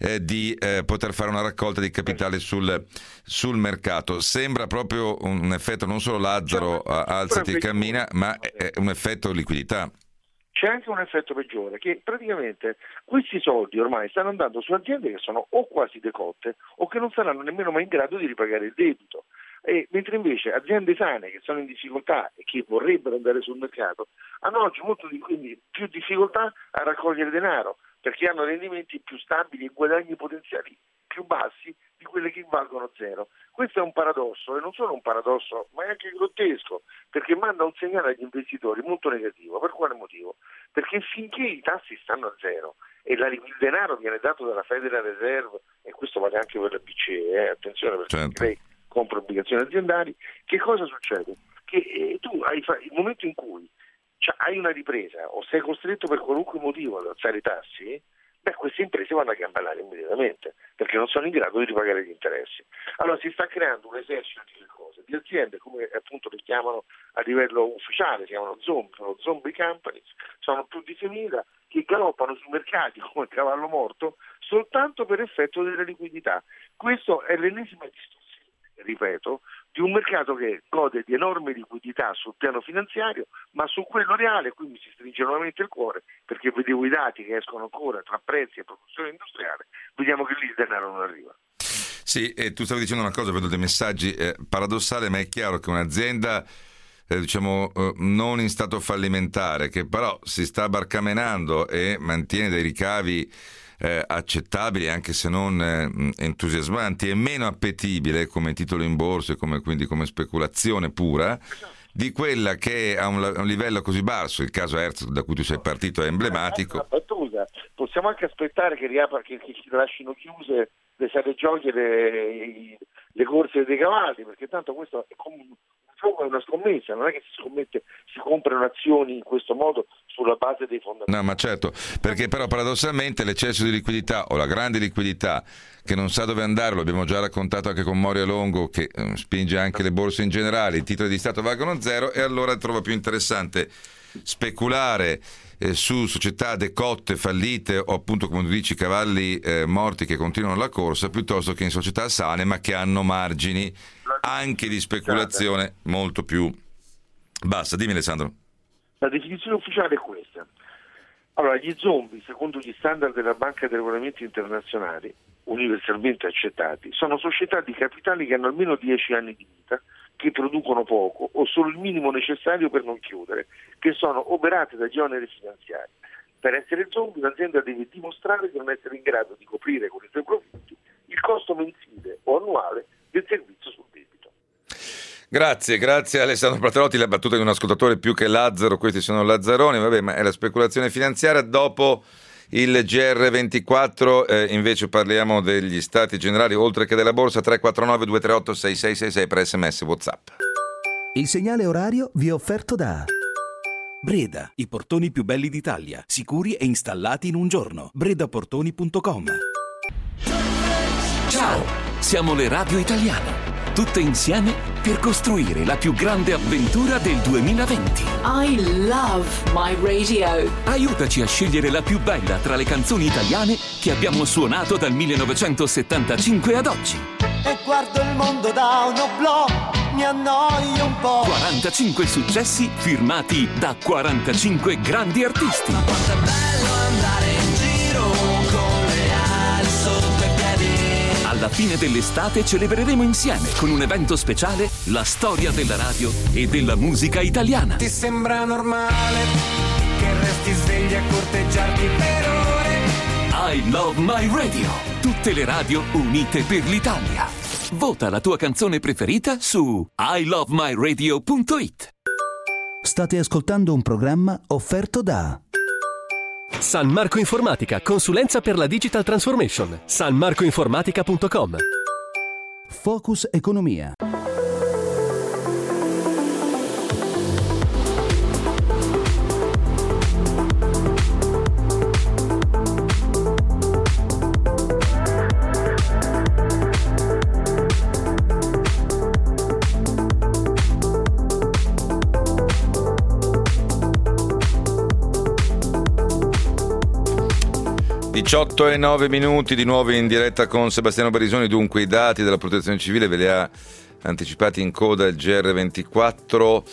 di poter fare una raccolta di capitale sul mercato. Sembra proprio un effetto non solo Lazzaro alzati e cammina, ma è un effetto liquidità. C'è anche un effetto peggiore, che praticamente questi soldi ormai stanno andando su aziende che sono o quasi decotte o che non saranno nemmeno mai in grado di ripagare il debito. Mentre invece aziende sane che sono in difficoltà e che vorrebbero andare sul mercato hanno oggi quindi più difficoltà a raccogliere denaro, perché hanno rendimenti più stabili e guadagni potenziali più bassi di quelle che valgono zero. Questo è un paradosso, e non solo un paradosso, ma è anche grottesco, perché manda un segnale agli investitori molto negativo. Per quale motivo? Perché finché i tassi stanno a zero e il denaro viene dato dalla Federal Reserve, e questo vale anche per la BCE, attenzione, perché certo, lei compra obbligazioni aziendali, che cosa succede? Che tu il momento in cui hai una ripresa o sei costretto per qualunque motivo ad alzare i tassi, queste imprese vanno a gambellare immediatamente perché non sono in grado di ripagare gli interessi. Allora si sta creando un esercito di cose, di aziende come appunto le chiamano a livello ufficiale, si chiamano zombie companies, sono più di 6.000 che galoppano sui mercati come il cavallo morto soltanto per effetto della liquidità. Questo è l'ennesima distorsione, ripeto, di un mercato che gode di enorme liquidità sul piano finanziario, ma su quello reale, qui mi si stringe nuovamente il cuore, perché vedevo i dati che escono ancora tra prezzi e produzione industriale, vediamo che lì il denaro non arriva. Sì, e tu stavi dicendo una cosa, vedo dei messaggi paradossali, ma è chiaro che un'azienda non in stato fallimentare, che però si sta barcamenando e mantiene dei ricavi accettabili, anche se non entusiasmanti, e meno appetibile come titolo in borsa e quindi come speculazione pura, di quella che a un livello così basso. Il caso Hertz, da cui tu sei partito, è emblematico. Possiamo anche aspettare che lasciino chiuse le sale giochi e le corse dei cavalli, perché tanto questo è come un gioco, è una scommessa, non è che si comprano azioni in questo modo sulla base dei fondamenti. No, ma certo, perché però paradossalmente l'eccesso di liquidità o la grande liquidità che non sa dove andare, lo abbiamo già raccontato anche con Morio Longo, che spinge anche le borse in generale, i titoli di Stato valgono zero, e allora trovo più interessante speculare su società decotte, fallite, o appunto, come tu dici, cavalli morti che continuano la corsa, piuttosto che in società sane ma che hanno margini anche di speculazione molto più bassa. Dimmi, Alessandro. La definizione ufficiale è questa. Allora, gli zombie, secondo gli standard della Banca dei Regolamenti Internazionali, universalmente accettati, sono società di capitali che hanno almeno 10 anni di vita, che producono poco o solo il minimo necessario per non chiudere, che sono oberate dagli oneri finanziari. Per essere zombie, l'azienda deve dimostrare di non essere in grado di coprire con i suoi profitti il costo mensile o annuale del servizio sul debito. Grazie Alessandro Praterotti, la battuta di un ascoltatore: più che Lazzaro, questi sono Lazzaroni. Vabbè, ma è la speculazione finanziaria. Dopo il GR24 invece parliamo degli stati generali, oltre che della borsa. 349 238 6666 per SMS WhatsApp. Il segnale orario vi è offerto da Breda, i portoni più belli d'Italia, sicuri e installati in un giorno. bredaportoni.com. Ciao, siamo le radio italiane, tutte insieme per costruire la più grande avventura del 2020. I love my radio. Aiutaci a scegliere la più bella tra le canzoni italiane che abbiamo suonato dal 1975 ad oggi. E guardo il mondo da un oblò, mi annoio un po'. 45 successi firmati da 45 grandi artisti. Ma quanto è bello andare in giro con le ali sotto i piedi. Alla fine dell'estate celebreremo insieme con un evento speciale la storia della radio e della musica italiana. Ti sembra normale che resti svegli a corteggiarti per ore? I love my radio. Tutte le radio unite per l'Italia. Vota la tua canzone preferita su ilovemyradio.it. State ascoltando un programma offerto da San Marco Informatica, consulenza per la digital transformation. sanmarcoinformatica.com. Focus Economia. Di 18:09 di nuovo in diretta con Sebastiano Barisoni. Dunque, i dati della Protezione Civile ve li ha anticipati in coda il GR24.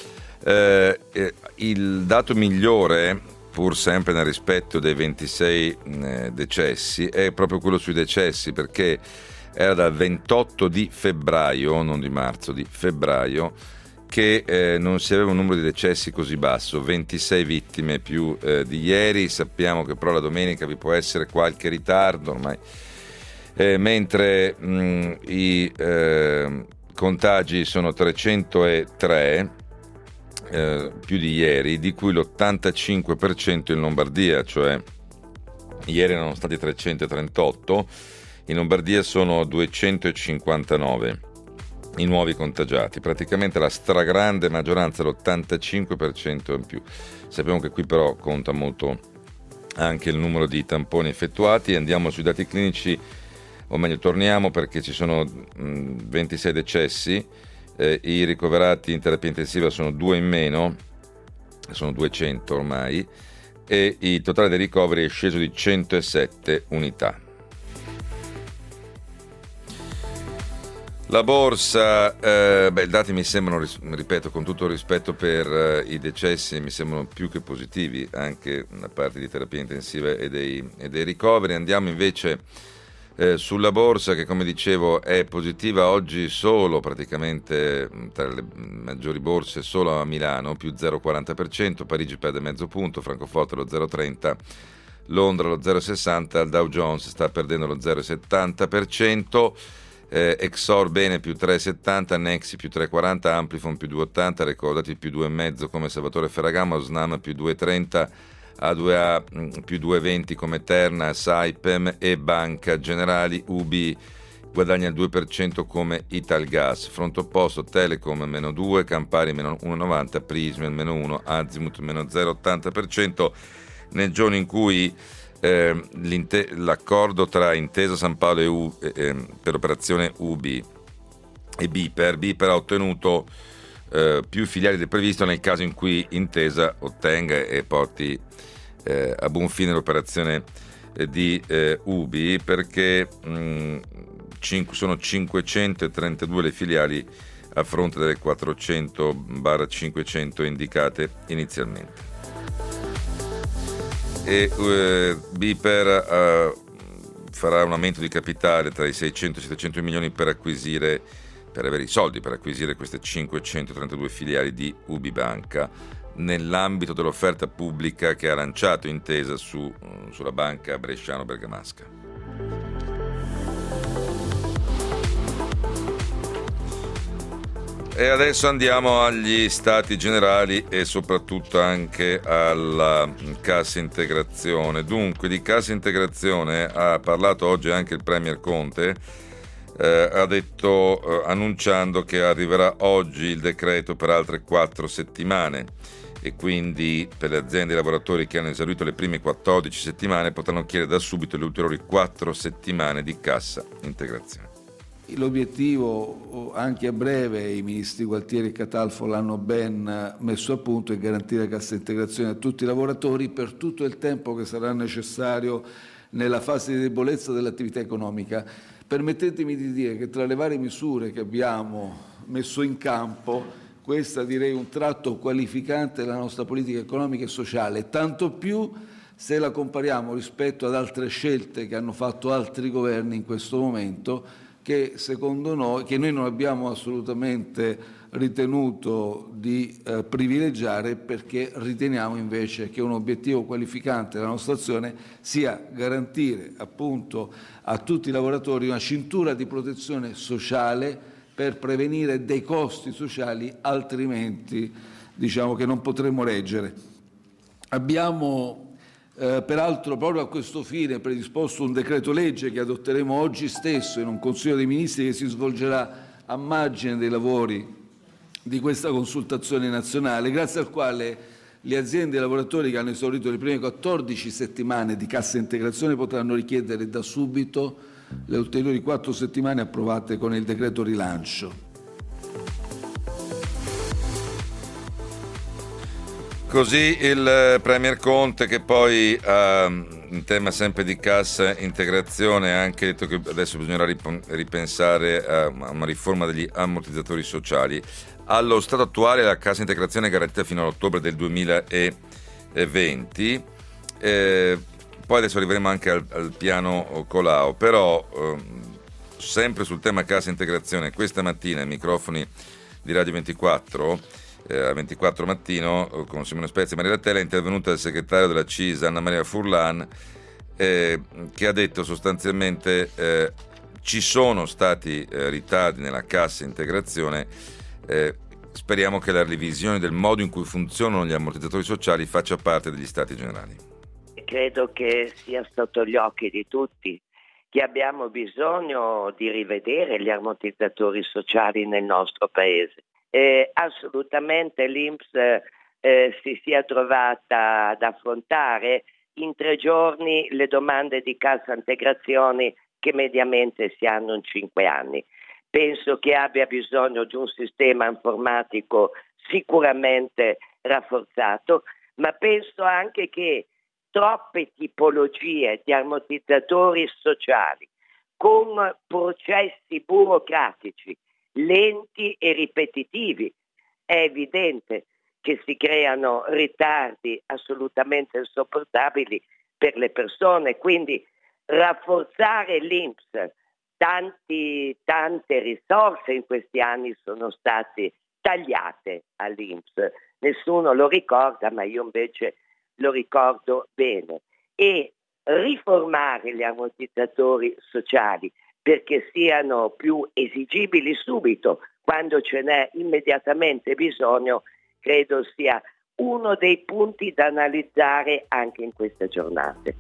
Il dato migliore, pur sempre nel rispetto dei 26 decessi, è proprio quello sui decessi, perché era dal 28 di febbraio, non di marzo, di febbraio, che non si aveva un numero di decessi così basso, 26 vittime più di ieri. Sappiamo che però la domenica vi può essere qualche ritardo ormai, mentre i contagi sono 303 più di ieri, di cui l'85% in Lombardia, cioè ieri erano stati 338, in Lombardia sono 259 i nuovi contagiati, praticamente la stragrande maggioranza, l'85% in più. Sappiamo che qui però conta molto anche il numero di tamponi effettuati. Andiamo sui dati clinici, o meglio torniamo, perché ci sono 26 decessi, i ricoverati in terapia intensiva sono 2 in meno, sono 200 ormai, e il totale dei ricoveri è sceso di 107 unità. La borsa, i dati mi sembrano, ripeto, con tutto il rispetto per i decessi, mi sembrano più che positivi, anche da parte di terapia intensiva e dei ricoveri. Andiamo invece Sulla borsa, che come dicevo è positiva oggi solo praticamente tra le maggiori borse, solo a Milano più 0,40%, Parigi perde mezzo punto, Francoforte lo 0,30%, Londra lo 0,60%, il Dow Jones sta perdendo lo 0,70%, Exor bene più 3,70%, Nexi più 3,40%, Amplifon più 2,80%, Recordati più 2,5% come Salvatore Ferragamo, Snam più 2,30%, A2A più 2,20 come Terna, Saipem e Banca Generali. UBI guadagna il 2% come Italgas. Fronte opposto Telecom meno 2, Campari meno 1,90, Prysmian meno 1, Azimut meno 0,80%. Nel giorno in cui l'accordo tra Intesa San Paolo per l'operazione UBI e Biper ha ottenuto più filiali del previsto nel caso in cui Intesa ottenga e porti a buon fine l'operazione di UBI, perché sono 532 le filiali a fronte delle 400/500 indicate inizialmente. E Biper farà un aumento di capitale tra i 600 e i 700 milioni per avere i soldi per acquisire queste 532 filiali di UBI Banca nell'ambito dell'offerta pubblica che ha lanciato Intesa sulla banca bresciano-bergamasca. E adesso andiamo agli stati generali e soprattutto anche alla cassa integrazione. Dunque, di cassa integrazione ha parlato oggi anche il Premier Conte, ha detto annunciando che arriverà oggi il decreto per altre 4 settimane e quindi per le aziende e i lavoratori che hanno esaurito le prime 14 settimane potranno chiedere da subito le ulteriori 4 settimane di cassa integrazione. L'obiettivo anche a breve, i ministri Gualtieri e Catalfo l'hanno ben messo a punto, è garantire cassa integrazione a tutti i lavoratori per tutto il tempo che sarà necessario nella fase di debolezza dell'attività economica. Permettetemi di dire che tra le varie misure che abbiamo messo in campo, questa direi un tratto qualificante della nostra politica economica e sociale, tanto più se la compariamo rispetto ad altre scelte che hanno fatto altri governi in questo momento, che secondo noi, che noi non abbiamo assolutamente ritenuto di privilegiare, perché riteniamo invece che un obiettivo qualificante della nostra azione sia garantire appunto a tutti i lavoratori una cintura di protezione sociale per prevenire dei costi sociali altrimenti che non potremmo reggere. Abbiamo peraltro proprio a questo fine predisposto un decreto legge che adotteremo oggi stesso in un Consiglio dei Ministri che si svolgerà a margine dei lavori di questa consultazione nazionale, grazie al quale le aziende e i lavoratori che hanno esaurito le prime 14 settimane di cassa integrazione potranno richiedere da subito le ulteriori 4 settimane approvate con il decreto rilancio. Così il Premier Conte, che poi in tema sempre di cassa integrazione ha anche detto che adesso bisognerà ripensare a una riforma degli ammortizzatori sociali. Allo stato attuale la cassa integrazione è garantita fino all'ottobre del 2020, poi adesso arriveremo anche al piano Colau, però sempre sul tema cassa integrazione, questa mattina ai microfoni di Radio 24 a 24 mattino con Simone Spezia e Maria Lattella è intervenuta il segretario della CISA Anna Maria Furlan, che ha detto sostanzialmente ci sono stati ritardi nella cassa integrazione, speriamo che la revisione del modo in cui funzionano gli ammortizzatori sociali faccia parte degli stati generali. Credo che sia sotto gli occhi di tutti che abbiamo bisogno di rivedere gli ammortizzatori sociali nel nostro paese. Assolutamente l'INPS si sia trovata ad affrontare in 3 giorni le domande di cassa integrazione che mediamente si hanno in 5 anni. Penso che abbia bisogno di un sistema informatico sicuramente rafforzato, ma penso anche che troppe tipologie di ammortizzatori sociali con processi burocratici lenti e ripetitivi, è evidente che si creano ritardi assolutamente insopportabili per le persone, quindi rafforzare l'INPS. Tante risorse in questi anni sono state tagliate all'INPS, nessuno lo ricorda, ma io invece lo ricordo bene. E riformare gli ammortizzatori sociali perché siano più esigibili subito, quando ce n'è immediatamente bisogno, credo sia uno dei punti da analizzare anche in queste giornate.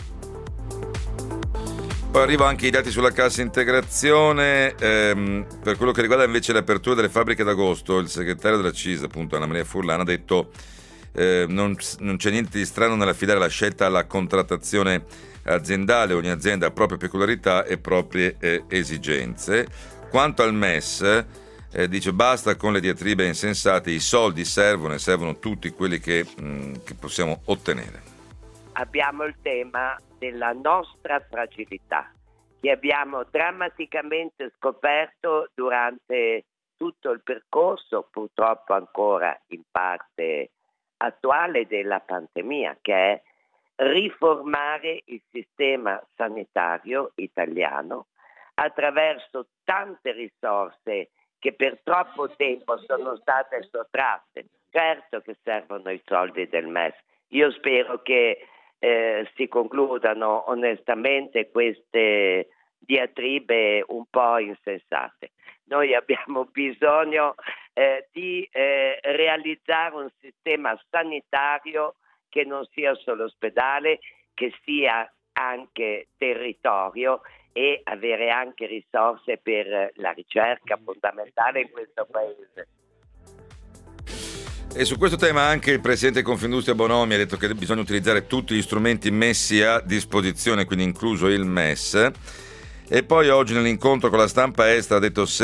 Poi arrivano anche i dati sulla cassa integrazione. Per quello che riguarda invece l'apertura delle fabbriche d'agosto, il segretario della CISL, appunto Anna Maria Furlan, ha detto non c'è niente di strano nell'affidare la scelta alla contrattazione aziendale. Ogni azienda ha proprie peculiarità e proprie esigenze. Quanto al MES, dice basta con le diatribe insensate, i soldi servono e servono tutti quelli che possiamo ottenere. Abbiamo il tema della nostra fragilità, che abbiamo drammaticamente scoperto durante tutto il percorso, purtroppo ancora in parte attuale, della pandemia, che è riformare il sistema sanitario italiano attraverso tante risorse che per troppo tempo sono state sottratte. Certo che servono i soldi del MES. Io spero che si concludano onestamente queste diatribe un po' insensate. Noi abbiamo bisogno di realizzare un sistema sanitario che non sia solo ospedale, che sia anche territorio, e avere anche risorse per la ricerca fondamentale in questo paese. E su questo tema anche il presidente Confindustria Bonomi ha detto che bisogna utilizzare tutti gli strumenti messi a disposizione, quindi incluso il MES. E poi oggi nell'incontro con la stampa estera ha detto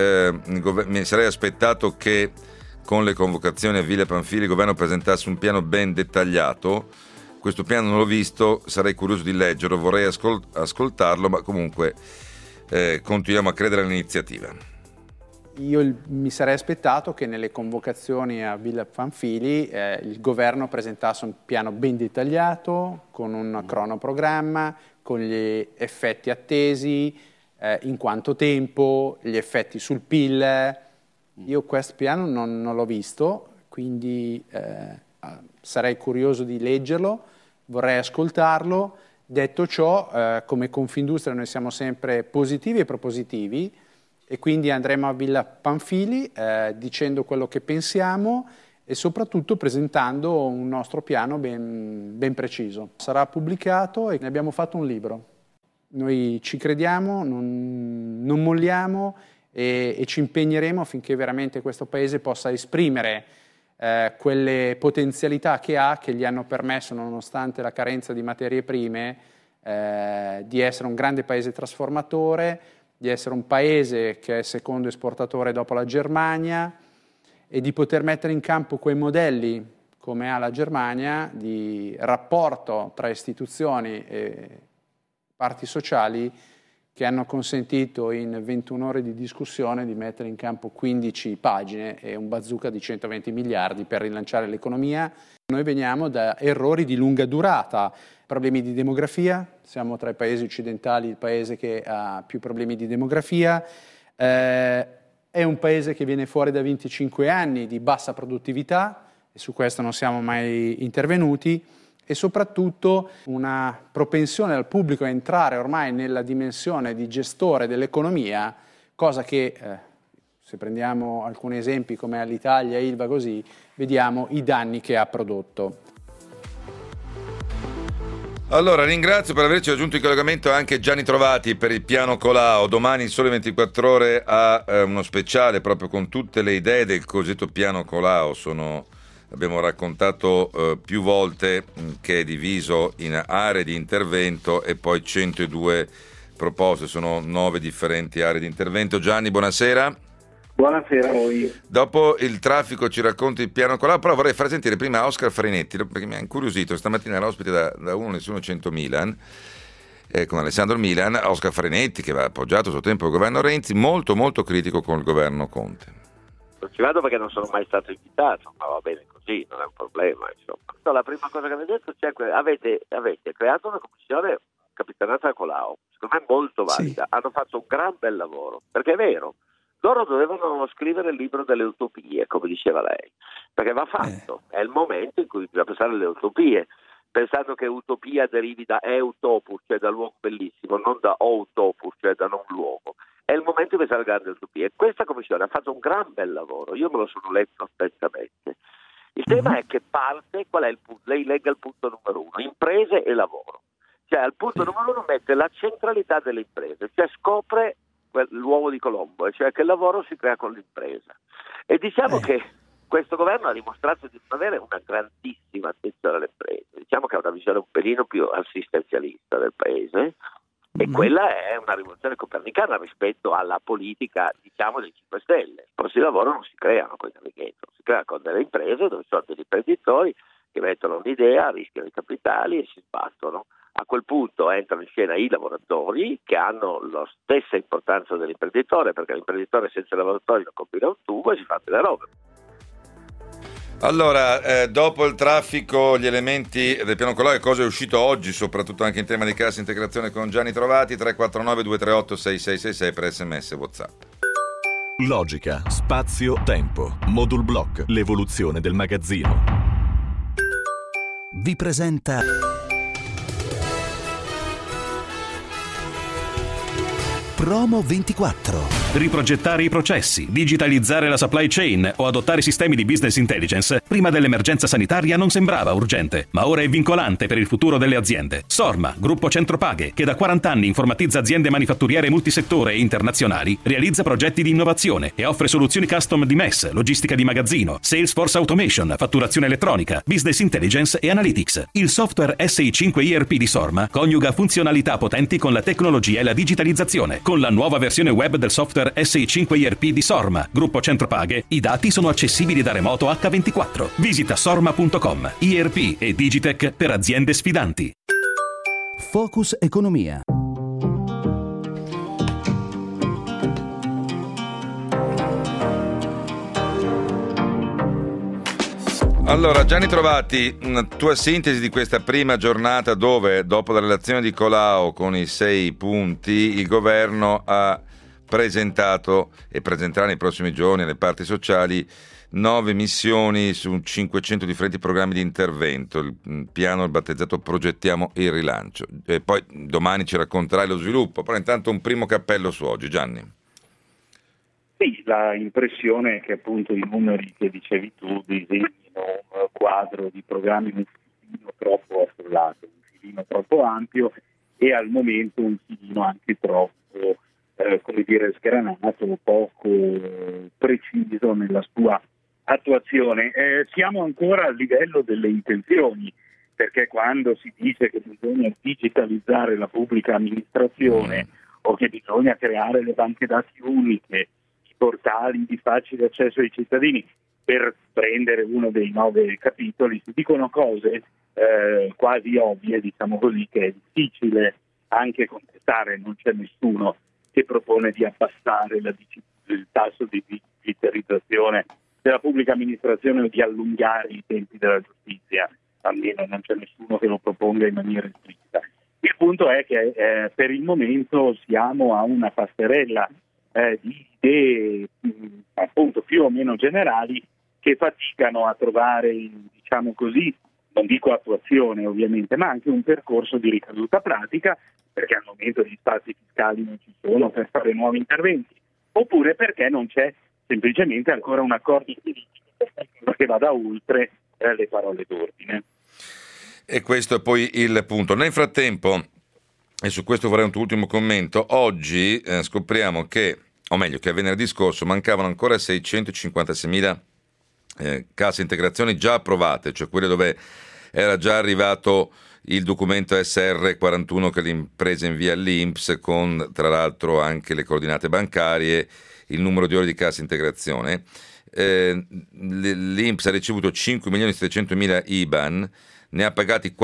mi sarei aspettato che con le convocazioni a Villa Pamphili il governo presentasse un piano ben dettagliato. Questo piano non l'ho visto, sarei curioso di leggerlo, vorrei ascoltarlo, ma comunque continuiamo a credere all'iniziativa. Io mi sarei aspettato che nelle convocazioni a Villa Pamphili il governo presentasse un piano ben dettagliato, con un cronoprogramma, con gli effetti attesi, in quanto tempo, gli effetti sul PIL. Io questo piano non l'ho visto, quindi sarei curioso di leggerlo, vorrei ascoltarlo. Detto ciò, come Confindustria noi siamo sempre positivi e propositivi, e quindi andremo a Villa Pamphili dicendo quello che pensiamo e soprattutto presentando un nostro piano ben preciso. Sarà pubblicato e ne abbiamo fatto un libro. Noi ci crediamo, non molliamo e ci impegneremo affinché veramente questo Paese possa esprimere quelle potenzialità che ha, che gli hanno permesso, nonostante la carenza di materie prime, di essere un grande Paese trasformatore, di essere un Paese che è secondo esportatore dopo la Germania e di poter mettere in campo quei modelli, come ha la Germania, di rapporto tra istituzioni e parti sociali che hanno consentito in 21 ore di discussione di mettere in campo 15 pagine e un bazooka di 120 miliardi per rilanciare l'economia. Noi veniamo da errori di lunga durata, problemi di demografia, siamo tra i paesi occidentali il paese che ha più problemi di demografia, è un paese che viene fuori da 25 anni di bassa produttività e su questo non siamo mai intervenuti, e soprattutto una propensione del pubblico a entrare ormai nella dimensione di gestore dell'economia, cosa che, se prendiamo alcuni esempi come all'Italia, Ilva così, vediamo i danni che ha prodotto. Allora, ringrazio per averci raggiunto in collegamento anche Gianni Trovati per il piano Colao. Domani il Sole 24 Ore ha uno speciale proprio con tutte le idee del cosiddetto piano Colao. Abbiamo raccontato più volte che è diviso in aree di intervento e poi 102 proposte, sono 9 differenti aree di intervento. Gianni, buonasera. Buonasera a voi. Dopo il traffico ci racconti il piano Colao, però vorrei far sentire prima Oscar Frenetti, perché mi ha incuriosito. Stamattina era ospite da uno Nessuno 100 Milan, con Alessandro Milan, Oscar Frenetti, che aveva appoggiato a suo tempo il governo Renzi, molto molto critico con il governo Conte. Non ci vado perché non sono mai stato invitato, ma va bene così, non è un problema, insomma. La prima cosa che avete detto avete creato una commissione capitanata da Colau, secondo me molto valida, hanno fatto un gran bel lavoro, perché è vero, loro dovevano scrivere il libro delle utopie, come diceva lei, perché va fatto, è il momento in cui bisogna pensare alle utopie, pensando che utopia derivi da eutopus, cioè da luogo bellissimo, non da outopus, cioè da non luogo. È il momento di pensare alle grandi utopie. Questa commissione ha fatto un gran bel lavoro, io me lo sono letto attentamente. Il tema è che parte, qual è il punto? Lei legga il punto numero 1, imprese e lavoro. Cioè al punto numero 1 mette la centralità delle imprese, cioè scopre l'uovo di Colombo, cioè che il lavoro si crea con l'impresa. E diciamo che questo governo ha dimostrato di non avere una grandissima attenzione alle imprese, diciamo che ha una visione un pelino più assistenzialista del paese, e quella è una rivoluzione copernicana rispetto alla politica, diciamo, dei 5 Stelle. I posti di lavoro non si creano con i navigator, si crea con delle imprese dove sono degli imprenditori che mettono un'idea, rischiano i capitali e si sbattono. A quel punto entrano in scena i lavoratori, che hanno la stessa importanza dell'imprenditore, perché l'imprenditore senza lavoratori non combina un tubo e si fa delle robe. Allora, dopo il traffico, gli elementi del piano Colau, cosa è uscito oggi, soprattutto anche in tema di cassa integrazione con Gianni Trovati, 349-238-6666 per SMS e WhatsApp. Logica, spazio, tempo, Modul Block, l'evoluzione del magazzino. Vi presenta Promo 24. Riprogettare i processi, digitalizzare la supply chain o adottare sistemi di business intelligence prima dell'emergenza sanitaria non sembrava urgente, ma ora è vincolante per il futuro delle aziende. Sorma, gruppo Centropaghe, che da 40 anni informatizza aziende manifatturiere multisettore e internazionali, realizza progetti di innovazione e offre soluzioni custom di MES, logistica di magazzino, Salesforce Automation, fatturazione elettronica, business intelligence e analytics. Il software SI5 ERP di Sorma coniuga funzionalità potenti con la tecnologia e la digitalizzazione. Con la nuova versione web del software SI5 ERP di Sorma, gruppo Centropaghe, i dati sono accessibili da remoto H24. Visita sorma.com, ERP e Digitech per aziende sfidanti. Focus Economia. Allora, Gianni Trovati, una tua sintesi di questa prima giornata dove, dopo la relazione di Colau con i 6 punti, il governo ha presentato e presenterà nei prossimi giorni alle parti sociali 9 missioni su 500 differenti programmi di intervento, il piano battezzato Progettiamo il rilancio. E poi domani ci racconterai lo sviluppo, però intanto un primo cappello su oggi, Gianni. Sì, la impressione è che appunto i numeri che dicevi tu disegnino un quadro di programmi un filino troppo affollato, un filino troppo ampio e al momento un filino anche troppo sgranato, poco preciso nella sua attuazione. Siamo ancora al livello delle intenzioni, perché quando si dice che bisogna digitalizzare la pubblica amministrazione o che bisogna creare le banche dati uniche, i portali di facile accesso ai cittadini, per prendere uno dei 9 capitoli, si dicono cose quasi ovvie, diciamo così, che è difficile anche contestare. Non c'è nessuno che propone di abbassare il tasso di digitalizzazione della pubblica amministrazione o di allungare i tempi della giustizia, almeno non c'è nessuno che lo proponga in maniera esplicita. Il punto è che per il momento siamo a una passerella di idee appunto più o meno generali che faticano a trovare, diciamo così, non dico attuazione ovviamente, ma anche un percorso di ricaduta pratica, perché al momento gli spazi fiscali non ci sono per fare nuovi interventi, oppure perché non c'è semplicemente ancora un accordo politico che vada oltre le parole d'ordine. E questo è poi il punto. Nel frattempo, e su questo vorrei un tuo ultimo commento, oggi scopriamo che, o meglio, che venerdì scorso mancavano ancora 656.000 casse integrazioni già approvate, cioè quelle dove era già arrivato il documento SR41 che l'impresa invia all'INPS con tra l'altro anche le coordinate bancarie, il numero di ore di cassa integrazione. L'INPS ha ricevuto 5.700.000 IBAN, ne ha pagati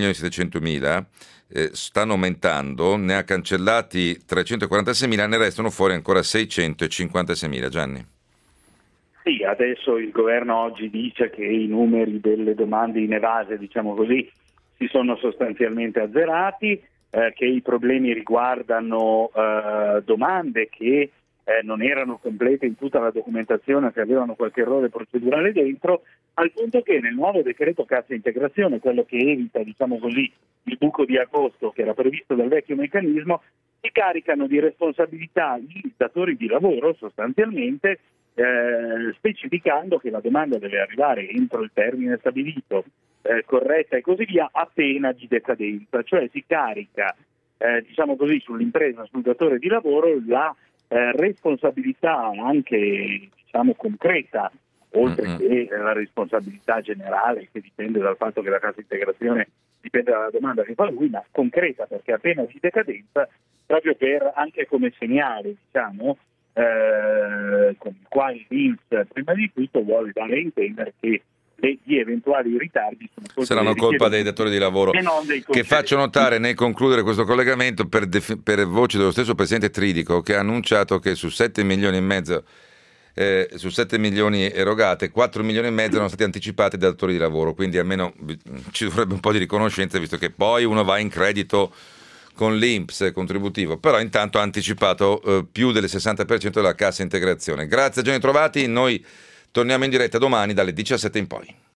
4.700.000, stanno aumentando, ne ha cancellati 346.000, ne restano fuori ancora 656.000. Gianni. Sì, adesso il governo oggi dice che i numeri delle domande inevase, diciamo così, si sono sostanzialmente azzerati. che i problemi riguardano domande che non erano complete in tutta la documentazione, che avevano qualche errore procedurale dentro, al punto che nel nuovo decreto cassa integrazione, quello che evita, diciamo così, il buco di agosto che era previsto dal vecchio meccanismo, si caricano di responsabilità i datori di lavoro sostanzialmente, specificando che la domanda deve arrivare entro il termine stabilito, corretta e così via, a pena di decadenza, cioè si carica diciamo così, sull'impresa, sul datore di lavoro la responsabilità anche diciamo concreta, oltre che la responsabilità generale che dipende dal fatto che la cassa integrazione dipende dalla domanda che fa lui, ma concreta perché a pena di decadenza, proprio per anche come segnale diciamo con il quale l'INPS prima di tutto vuole dare a intendere che gli eventuali ritardi saranno colpa dei datori di lavoro, che faccio notare nel concludere questo collegamento per voce dello stesso presidente Tridico, che ha annunciato che su 7 milioni e mezzo su 7 milioni erogate 4 milioni e mezzo erano stati anticipati dai datori di lavoro, quindi almeno ci dovrebbe un po' di riconoscenza, visto che poi uno va in credito con l'INPS contributivo, però intanto ha anticipato più del 60% della cassa integrazione. Grazie a Giorni Trovati, noi torniamo in diretta domani dalle 17 in poi.